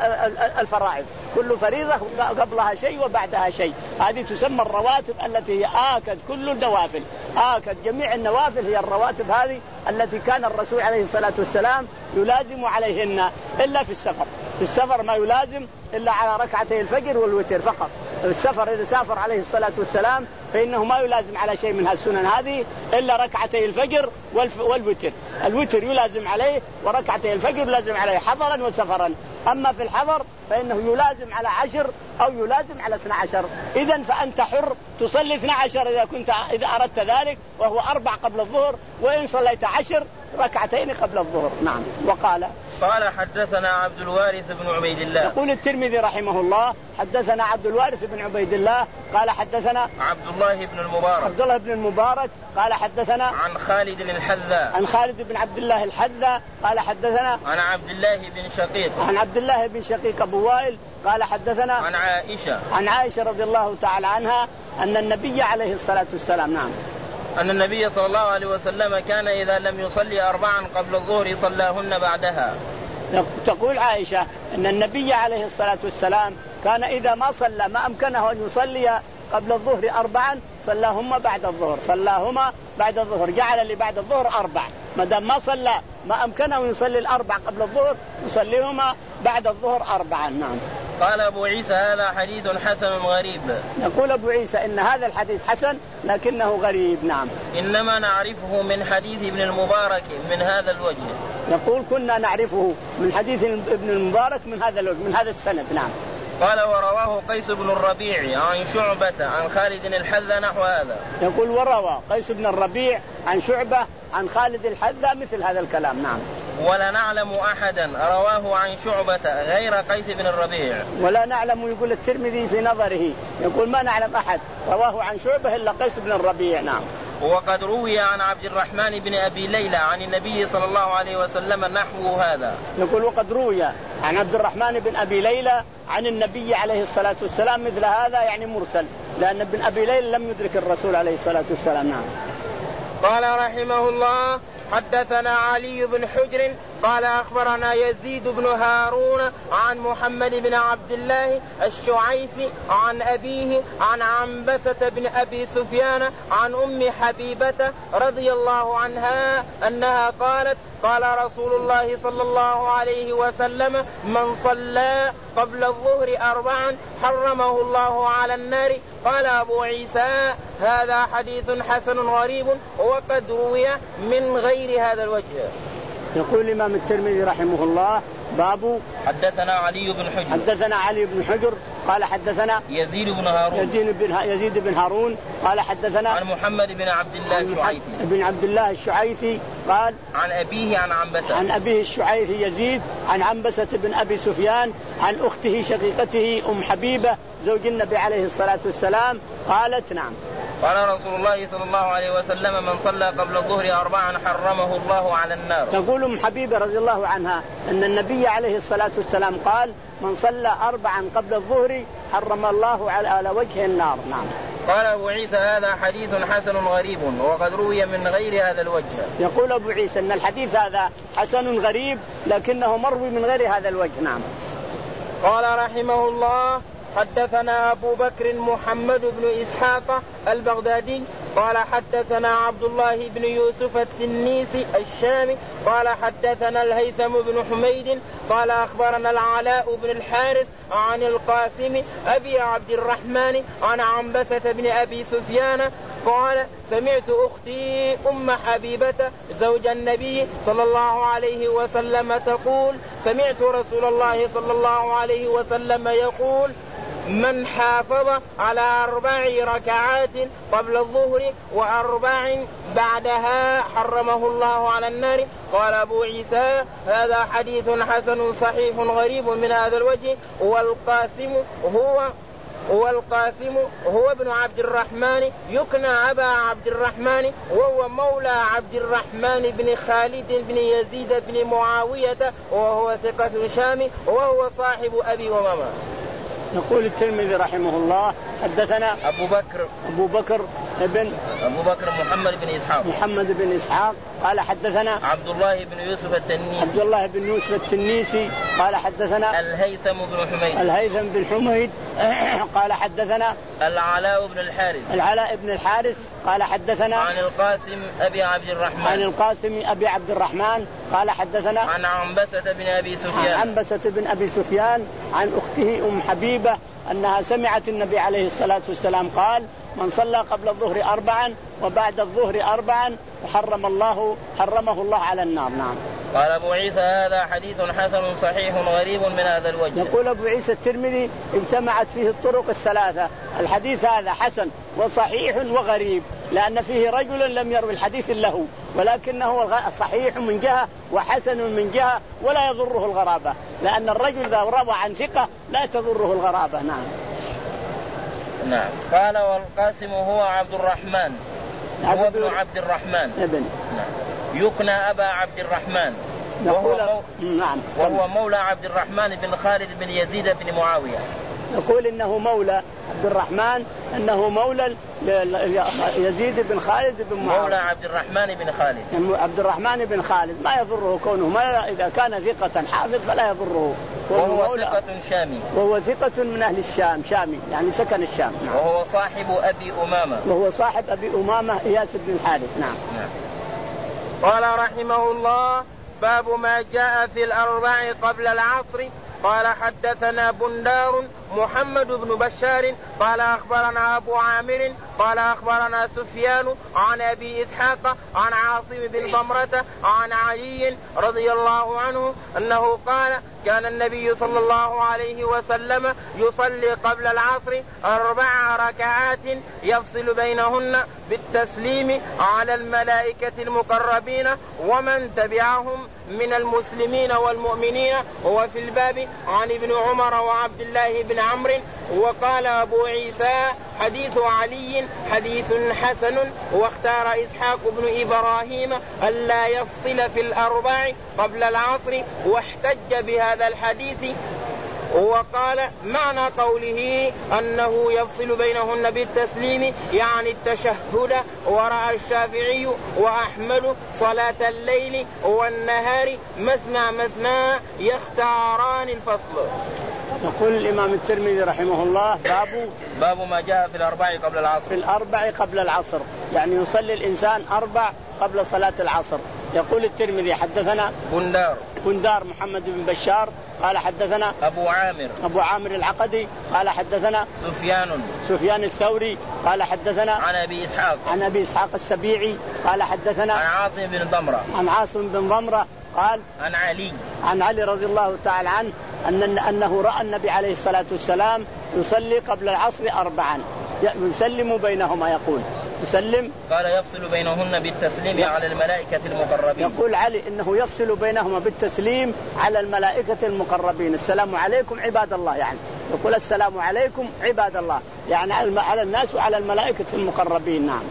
الفرائض، كل فريضة قبلها شيء وبعدها شيء. هذه تسمى الرواتب التي هي آكد كل النوافل، آكد جميع النوافل هي الرواتب هذه التي كان الرسول عليه الصلاة والسلام يلازم عليهن، إلا في السفر. في السفر ما يلازم إلا على ركعتي الفجر والوتر فقط. السفر إذا سافر عليه الصلاة والسلام فإنه ما يلازم على شيء من هالسنن هذه إلا ركعتي الفجر والوتر. الوتر يلازم عليه، وركعتي الفجر يلازم عليه حضرا وسفرا. أما في الحضر فإنه يلازم على عشر أو يلازم على اثنى عشر. إذن فأنت حر تصلي اثنى عشر إذا كنت إذا أردت ذلك، وهو أربع قبل الظهر، وإن صليت عشر ركعتين قبل الظهر. نعم. وقال
قال: حدثنا عبد الوارث بن عبيد الله.
يقول الترمذي رحمه الله: حدثنا عبد الوارث بن عبيد الله قال حدثنا
عبد الله بن المبارك
عبد الله بن المبارك قال حدثنا
عن خالد الحذاء
عن خالد بن عبد الله الحذاء قال حدثنا
عن عبد الله بن شقيق
عن عبد الله بن شقيق أبو وائل قال حدثنا
عن عائشة
عن عائشة رضي الله تعالى عنها أن النبي عليه الصلاة والسلام نعم
أن النبي صلى الله عليه وسلم كان إذا لم يصلي أربعا قبل الظهر صلاهن بعدها.
تقول عائشة أن النبي عليه الصلاة والسلام كان إذا ما صلى ما أمكنه أن يصلي قبل الظهر أربعا صلاهما بعد الظهر صلاهما بعد الظهر جعل لي بعد الظهر أربع، ما دام ما صلى ما أمكنه يصلي الأربع قبل الظهر يصليهما بعد الظهر أربعا. نعم.
قال أبو عيسى: هذا حديث حسن غريب.
يقول أبو عيسى إن هذا الحديث حسن لكنه غريب. نعم.
إنما نعرفه من حديث ابن المبارك من هذا الوجه.
يقول كنا نعرفه من حديث ابن المبارك من هذا الوجه من هذا السند. نعم.
قال: ورواه قيس بن الربيع عن شعبة عن خالد الحذاء نحو هذا.
يقول وروى قيس بن الربيع عن شعبة عن خالد الحذاء مثل هذا الكلام. نعم.
ولا نعلم أحدا رواه عن شعبة غير قيس بن الربيع.
ولا نعلم يقول الترمذي في نظره يقول ما نعلم أحد رواه عن شعبة إلا قيس بن الربيع. نعم.
وقد روي عن عبد الرحمن بن أبي ليلى عن النبي صلى الله عليه وسلم نحو هذا.
يقول وقد روي عن عبد الرحمن بن أبي ليلى عن النبي عليه الصلاة والسلام مثل هذا، يعني مرسل، لأن ابن أبي ليلى لم يدرك الرسول عليه الصلاة والسلام. نعم.
قال رحمه الله: حدثنا علي بن حجر قال أخبرنا يزيد بن هارون عن محمد بن عبد الله الشعيثي عن أبيه عن عنبسة بن أبي سفيان عن أم حبيبة رضي الله عنها أنها قالت قال رسول الله صلى الله عليه وسلم من صلى قبل الظهر أربعا حرمه الله على النار. قال أبو عيسى هذا حديث حسن غريب وقد روي من غير هذا الوجه.
يقول الإمام الترمذي رحمه الله باب
حدثنا علي بن حجر
حدثنا علي بن حجر قال حدثنا
يزيد بن هارون
يزيد بن يزيد بن هارون قال حدثنا
عن محمد بن عبد الله الشعيثي
بن عبد الله الشعيثي قال
عن أبيه عن عنبسة
عن أبيه الشعيثي يزيد عن عنبسة بن أبي سفيان عن أخته شقيقته أم حبيبة زوج النبي عليه الصلاة والسلام قالت نعم
قال رسول الله صلى الله عليه وسلم من صلى قبل الظهر أربعا حرمه الله على النار.
تقول أم حبيبة رضي الله عنها أن النبي عليه الصلاة والسلام قال من صلى أربعا قبل الظهر حرم الله على وجه النار. نعم.
قال أبو عيسى هذا حديث حسن غريب وقد روي من غير هذا الوجه.
يقول أبو عيسى أن الحديث هذا حسن غريب لكنه مروي من غير هذا الوجه. نعم.
قال رحمه الله حدثنا أبو بكر محمد بن إسحاق البغدادي قال حدثنا عبد الله بن يوسف التنيسي الشامي قال حدثنا الهيثم بن حميد قال أخبرنا العلاء بن الحارث عن القاسم أبي عبد الرحمن عن عنبسة بن أبي سفيان قال سمعت أختي أم حبيبة زوج النبي صلى الله عليه وسلم تقول سمعت رسول الله صلى الله عليه وسلم يقول من حافظ على أربع ركعات قبل الظهر وأربع بعدها حرمه الله على النار. قال أبو عيسى هذا حديث حسن صحيح غريب من هذا الوجه والقاسم هو والقاسم هو ابن عبد الرحمن يكنى أبا عبد الرحمن وهو مولى عبد الرحمن بن خالد بن يزيد بن معاوية وهو ثقة شامي وهو صاحب أبي وماما.
يقول الترمذي رحمه الله حدثنا
أبو بكر
أبو بكر ابن
أبو بكر محمد بن إسحاق
محمد بن إسحاق قال حدثنا
عبد الله بن يوسف التنيسي
عبد الله بن يوسف التنيسي قال حدثنا
الهيثم بن حميد
الهيثم بن حميد قال حدثنا
العلاء بن الحارث
العلاء بن الحارث قال حدثنا
عن القاسم أبي عبد الرحمن
عن القاسم أبي عبد الرحمن قال حدثنا
عن عنبسة بن أبي سفيان
عن عنبسة بن أبي سفيان عن أخته أم حبيبة أنها سمعت النبي عليه الصلاة والسلام قال من صلى قبل الظهر أربعا وبعد الظهر أربعا وحرم الله حرمه الله على النار. نعم.
قال أبو عيسى هذا حديث حسن صحيح غريب من هذا الوجه.
يقول أبو عيسى الترمذي اجتمعت فيه الطرق الثلاثة الحديث هذا حسن وصحيح وغريب لأن فيه رجل لم يروي الحديث له ولكنه صحيح من جهة وحسن من جهة ولا يضره الغرابة لأن الرجل إذا روى عن ثقة لا تضره الغرابة. نعم.
نعم. قال والقاسم هو عبد الرحمن هو ابن عبد الرحمن
ابن
نعم. يكنى أبا عبد الرحمن
وهو,
مو...
نعم.
وهو مولى عبد الرحمن بن خالد بن يزيد بن معاوية.
يقول إنه مولى عبد الرحمن أنه مولى يزيد بن خالد بن معاوية
مولى عبد الرحمن بن خالد
عبد الرحمن بن خالد ما يضره كونه ما إذا كان ثقة حافظ فلا يضره
وهو ثقة شامي
وهو ثقة من أهل الشام شامي يعني سكن الشام. نعم.
وهو صاحب أبي أمامة
وهو صاحب أبي أمامة إياس بن الحارث. نعم.
نعم. قال رحمه الله باب ما جاء في الأربع قبل العصر. قال حدثنا بندار محمد بن بشار قال أخبرنا أبو عامر قال أخبرنا سفيان عن أبي إسحاق عن عاصم بن ضمرة عن علي رضي الله عنه أنه قال كان النبي صلى الله عليه وسلم يصلي قبل العصر أربع ركعات يفصل بينهن بالتسليم على الملائكة المقربين ومن تبعهم من المسلمين والمؤمنين. وفي الباب عن ابن عمر وعبد الله بن عمرو. وقال أبو عيسى حديث علي حديث حسن واختار إسحاق بن إبراهيم ألا يفصل في الأربع قبل العصر واحتج بهذا الحديث وقال معنى قوله أنه يفصل بينهن بالتسليم يعني التشهد. ورأى الشافعي وأحمد صلاة الليل والنهار مثنى مثنى يختاران الفصل.
يقول الإمام الترمذي رحمه الله باب
باب ما جاء في الأربع قبل العصر.
في الأربع قبل العصر يعني يصلي الإنسان أربع قبل صلاة العصر. يقول الترمذي حدثنا
بندار
بندار محمد بن بشار قال حدثنا
أبو عامر
أبو عامر العقدي قال حدثنا
سفيان
سفيان الثوري قال حدثنا
عن أبي إسحاق
عن أبي إسحاق السبيعي قال حدثنا
عن عاصم بن ضمرة
عن عاصم بن ضمرة قال
عن علي
عن علي رضي الله تعالى عنه أن أنه رأى النبي عليه الصلاة والسلام يصلي قبل العصر أربعا يسلم بينهما. يقول يسلم
قال يفصل بينهن بالتسليم على الملائكة المقربين.
يقول علي إنه يفصل بينهما بالتسليم على الملائكة المقربين. السلام عليكم عباد الله يعني يقول السلام عليكم عباد الله يعني على الناس وعلى الملائكة المقربين. نعم.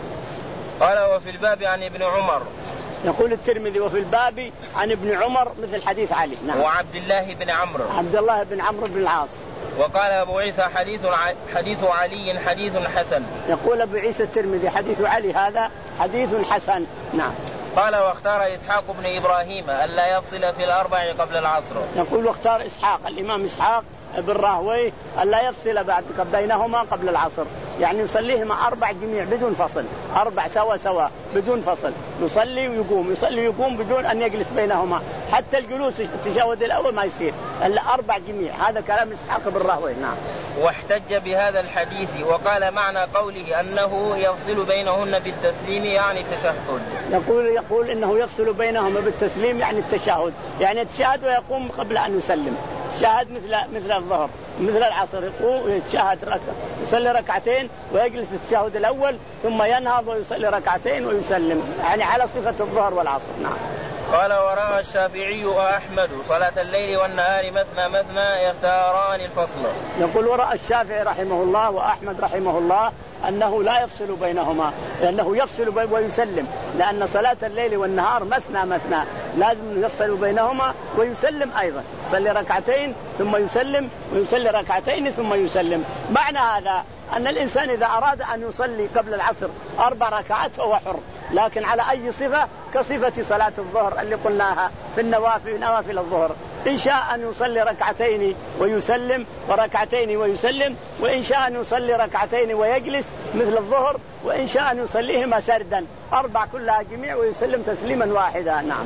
قال وفي الباب عن ابن عمر.
يقول الترمذي وفي الباب عن ابن عمر مثل حديث علي. نعم.
وعبد الله بن عمرو
عبد الله بن عمرو بن العاص.
وقال أبو عيسى حديث حديث علي حديث حسن.
يقول أبو عيسى الترمذي حديث علي هذا حديث حسن. نعم.
قال واختار إسحاق بن إبراهيم ألا يفصل في الأربع قبل العصر.
يقول واختار إسحاق الإمام إسحاق بن راهويه ألا يفصل بعد بينهما قبل العصر يعني يصليهما أربع جميع بدون فصل أربع سوا سوا بدون فصل يصلي ويقوم يصلي ويقوم بدون أن يجلس بينهما حتى الجلوس التشهد الأول ما يصير إلا أربع جميع. هذا كلام إسحاق بن راهويه. نعم.
واحتج بهذا الحديث وقال معنى قوله أنه يفصل بينهن بالتسليم يعني التشهد. يقول
يقول إنه يفصل بينهما بالتسليم يعني التشهد يعني يتشهد ويقوم قبل أن يسلم. شاهد مثل مثل الظهر مثل العصر يقوم يتشهد ركعة يصلي ركعتين ويجلس التشهد الأول ثم ينهض ويصلي ركعتين ويسلم يعني على صفة الظهر والعصر. نعم.
قال ورأى الشافعي وأحمد صلاة الليل والنهار مثنى مثنى يختاران الفصل.
يقول ورأى الشافعي رحمه الله وأحمد رحمه الله أنه لا يفصل بينهما لأنه يفصل بي ويسلم لأن صلاة الليل والنهار مثنى مثنى لازم يفصل بينهما ويسلم أيضا يصلي ركعتين ثم يسلم ويصلي ركعتين ثم يسلم. معنى هذا أن الإنسان إذا أراد أن يصلي قبل العصر أربع ركعات فهو حر لكن على أي صفة كصفة صلاة الظهر اللي قلناها في النوافل نوافل الظهر. إن شاء أن يصلي ركعتين ويسلم وركعتين ويسلم وإن شاء أن يصلي ركعتين ويجلس مثل الظهر وإن شاء أن يصليهما سردا أربع كلها جميع ويسلم تسليما واحدا. نعم.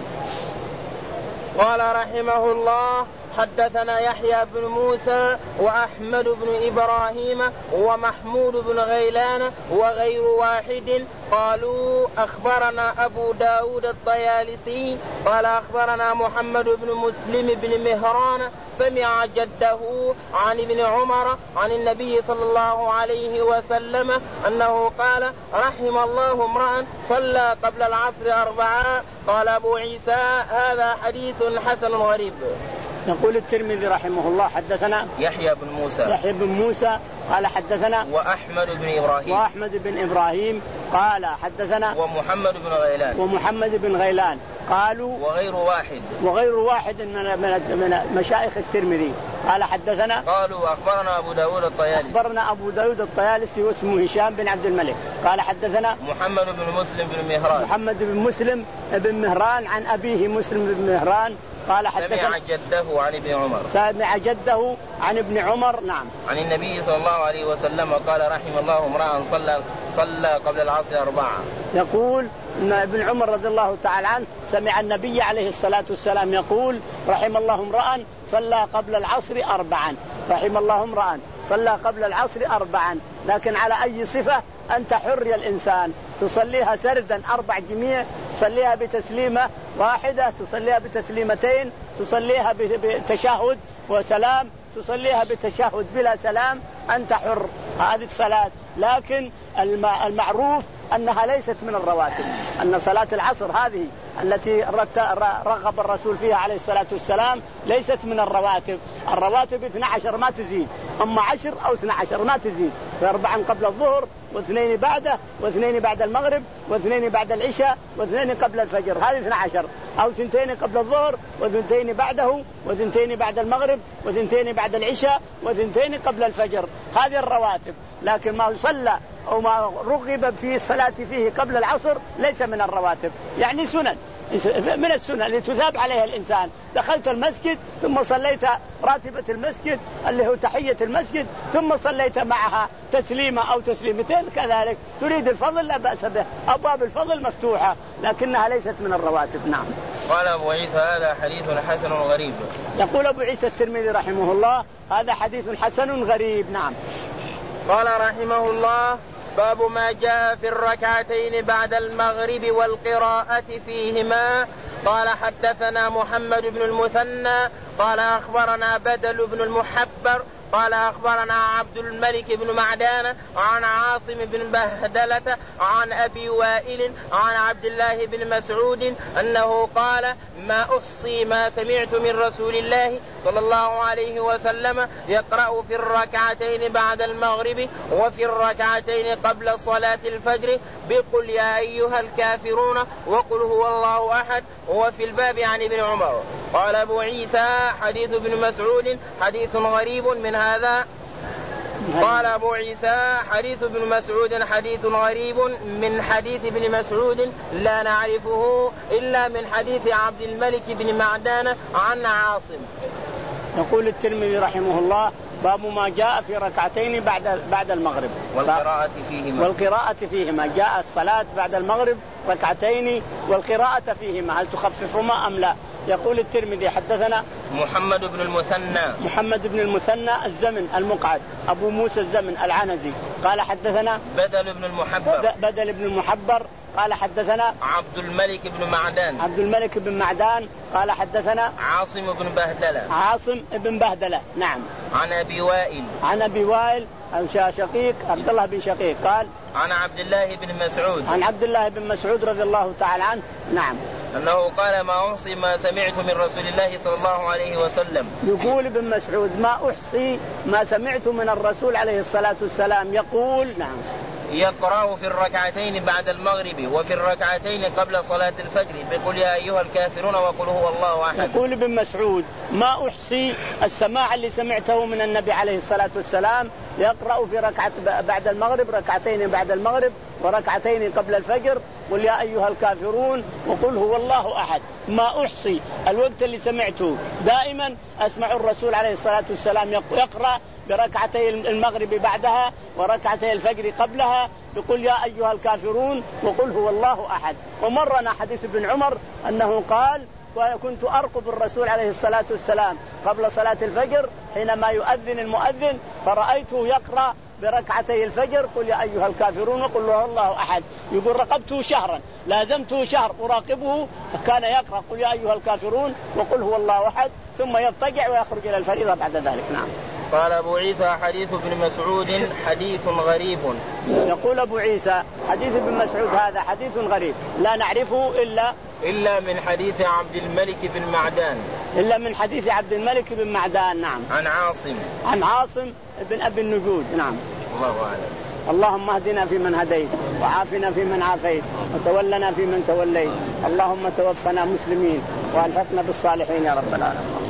قال رحمه الله حدثنا يحيى بن موسى وأحمد بن إبراهيم ومحمود بن غيلان وغير واحد قالوا أخبرنا أبو داود الطيالسي قال أخبرنا محمد بن مسلم بن مهران سمع جده عن ابن عمر عن النبي صلى الله عليه وسلم أنه قال رحم الله امرأ صلى قبل العصر أربعة. قال أبو عيسى هذا حديث حسن غريب.
يقول الترمذي رحمه الله حدثنا
يحيى بن موسى
يحيى بن موسى قال حدثنا
وأحمد بن إبراهيم
وأحمد بن إبراهيم قال حدثنا
ومحمد بن غيلان
ومحمد بن غيلان قالوا
وغير واحد
وغير واحد من من مشايخ الترمذي قال حدثنا
قالوا أخبرنا أبو داود الطيالسي
أخبرنا أبو داود الطيالسي واسمه هشام بن عبد الملك قال حدثنا
محمد بن مسلم بن مهران
محمد بن مسلم بن مهران عن أبيه مسلم بن مهران قال حدثنا
سمع جده عن ابن عمر
سمع جده عن ابن عمر. نعم.
عن النبي صلى الله عليه وسلم قال رحم الله امرأ صلى صلى قبل العصر أربعة.
يقول ان ابن عمر رضي الله تعالى عنه سمع النبي عليه الصلاة والسلام يقول رحم الله امرأ صلى قبل العصر أربعا رحم الله امرأ صلى قبل العصر أربعا لكن على أي صفة أنت حر يا الإنسان تصليها سردا أربع جميع تصليها بتسليمة واحدة تصليها بتسليمتين تصليها بتشهد وسلام تصليها بتشهد بلا سلام أنت حر هذه الصلاة. لكن المعروف أنها ليست من الرواتب أن صلاة العصر هذه التي رغب الرسول فيها عليه الصلاة والسلام ليست من الرواتب. الرواتب اثنا عشر ما تزيد أما عشر أو اثنا عشر ما تزيد فأربعا قبل الظهر واثنين بعده واثنين بعد المغرب واثنين بعد العشاء واثنين قبل الفجر هذه اثنا عشر أو ثنتين قبل الظهر وثنتين بعده وثنتين بعد المغرب وثنتين بعد العشاء وثنتين قبل الفجر، هذه الرواتب. لكن ما صلى أو ما رغب في الصلاة فيه قبل العصر ليس من الرواتب، يعني سنن من السنن اللي تثاب عليها الإنسان. دخلت المسجد ثم صليت راتبة المسجد اللي هو تحية المسجد ثم صليت معها تسليمة أو تسليمتين كذلك، تريد الفضل لا بأس به، أبواب الفضل مفتوحة لكنها ليست من الرواتب. نعم.
قال أبو عيسى هذا حديث حسن غريب.
يقول أبو عيسى الترمذي رحمه الله هذا حديث حسن غريب. نعم.
قال رحمه الله باب ما جاء في الركعتين بعد المغرب والقراءة فيهما. قال حدثنا محمد بن المثنى قال أخبرنا بدل بن المحبر قال أخبرنا عبد الملك بن معدان عن عاصم بن بهدلة عن أبي وائل عن عبد الله بن مسعود أنه قال ما أحصي ما سمعت من رسول الله صلى الله عليه وسلم يقرأ في الركعتين بعد المغرب وفي الركعتين قبل صلاة الفجر بقل يا أيها الكافرون وقل هو الله أحد، وفي الباب عن ابن عمر. قال أبو عيسى حديث ابن مسعود حديث غريب من هذا. قال أبو عيسى حديث ابن مسعود حديث غريب من حديث ابن مسعود لا نعرفه إلا من حديث عبد الملك بن معدان عن عاصم.
يقول الترمذي رحمه الله باب ما جاء في ركعتين بعد بعد المغرب
والقراءة فيهما.
والقراءة فيهما جاء الصلاة بعد المغرب ركعتين والقراءة فيهما هل تخففهما أم لا؟ يقول الترمذي حدثنا
محمد بن المثنى
محمد بن المثنى الزمن المقعد أبو موسى الزمن العنزي قال حدثنا
بدل بن المحبر
بدل بن المحبر قال حدثنا
عبد الملك بن معدان
عبد الملك بن معدان قال حدثنا
عاصم بن بهدلة
عاصم بن بهدلة. نعم.
عن أبي وائل
عن أبي وائل شقيق عبد الله بن شقيق قال
عن عبد الله بن مسعود
عن عبد الله بن مسعود رضي الله تعالى عنه. نعم.
أنه قال ما أحصي ما سمعت من رسول الله صلى الله عليه وسلم.
يقول ابن مسعود ما أحصي ما سمعت من الرسول عليه الصلاة والسلام يقول. نعم.
يقرأ في الركعتين بعد المغرب وفي الركعتين قبل صلاة الفجر بقل يا أيها الكافرون وقل هو الله أحد.
يقول ابن مسعود ما أحصي السماع اللي سمعته من النبي عليه الصلاة والسلام يقرأ في ركعة بعد المغرب ركعتين بعد المغرب وركعتين قبل الفجر قل يا أيها الكافرون وقل هو الله أحد. ما أحصي الوقت اللي سمعته دائما أسمع الرسول عليه الصلاة والسلام يقرأ بركعتي المغرب بعدها وركعتي الفجر قبلها بقول يا أيها الكافرون وقل هو الله أحد. ومرنا حديث ابن عمر أنه قال وكنت أرقب الرسول عليه الصلاة والسلام قبل صلاة الفجر حينما يؤذن المؤذن فرأيته يقرأ بركعتي الفجر قل يا أيها الكافرون وقل هو الله أحد. يقول رقبته شهرا لازمته شهر أراقبه فكان يقرأ قل يا أيها الكافرون وقل هو الله أحد ثم يضطجع ويخرج إلى الفريضة بعد ذلك. نعم.
قال أبو عيسى حديث ابن مسعود حديث غريب.
يقول أبو عيسى حديث ابن مسعود هذا حديث غريب لا نعرفه إلا
إلا من حديث عبد الملك بن معدان
إلا من حديث عبد الملك بن معدان. نعم.
عن عاصم
عن عاصم بن أبي النجود. نعم.
الله أعلم.
اللهم اهدنا فيمن هديت وعافنا فيمن عافيت وتولنا فيمن توليت اللهم توفنا مسلمين والحقنا بالصالحين يا رب العالمين.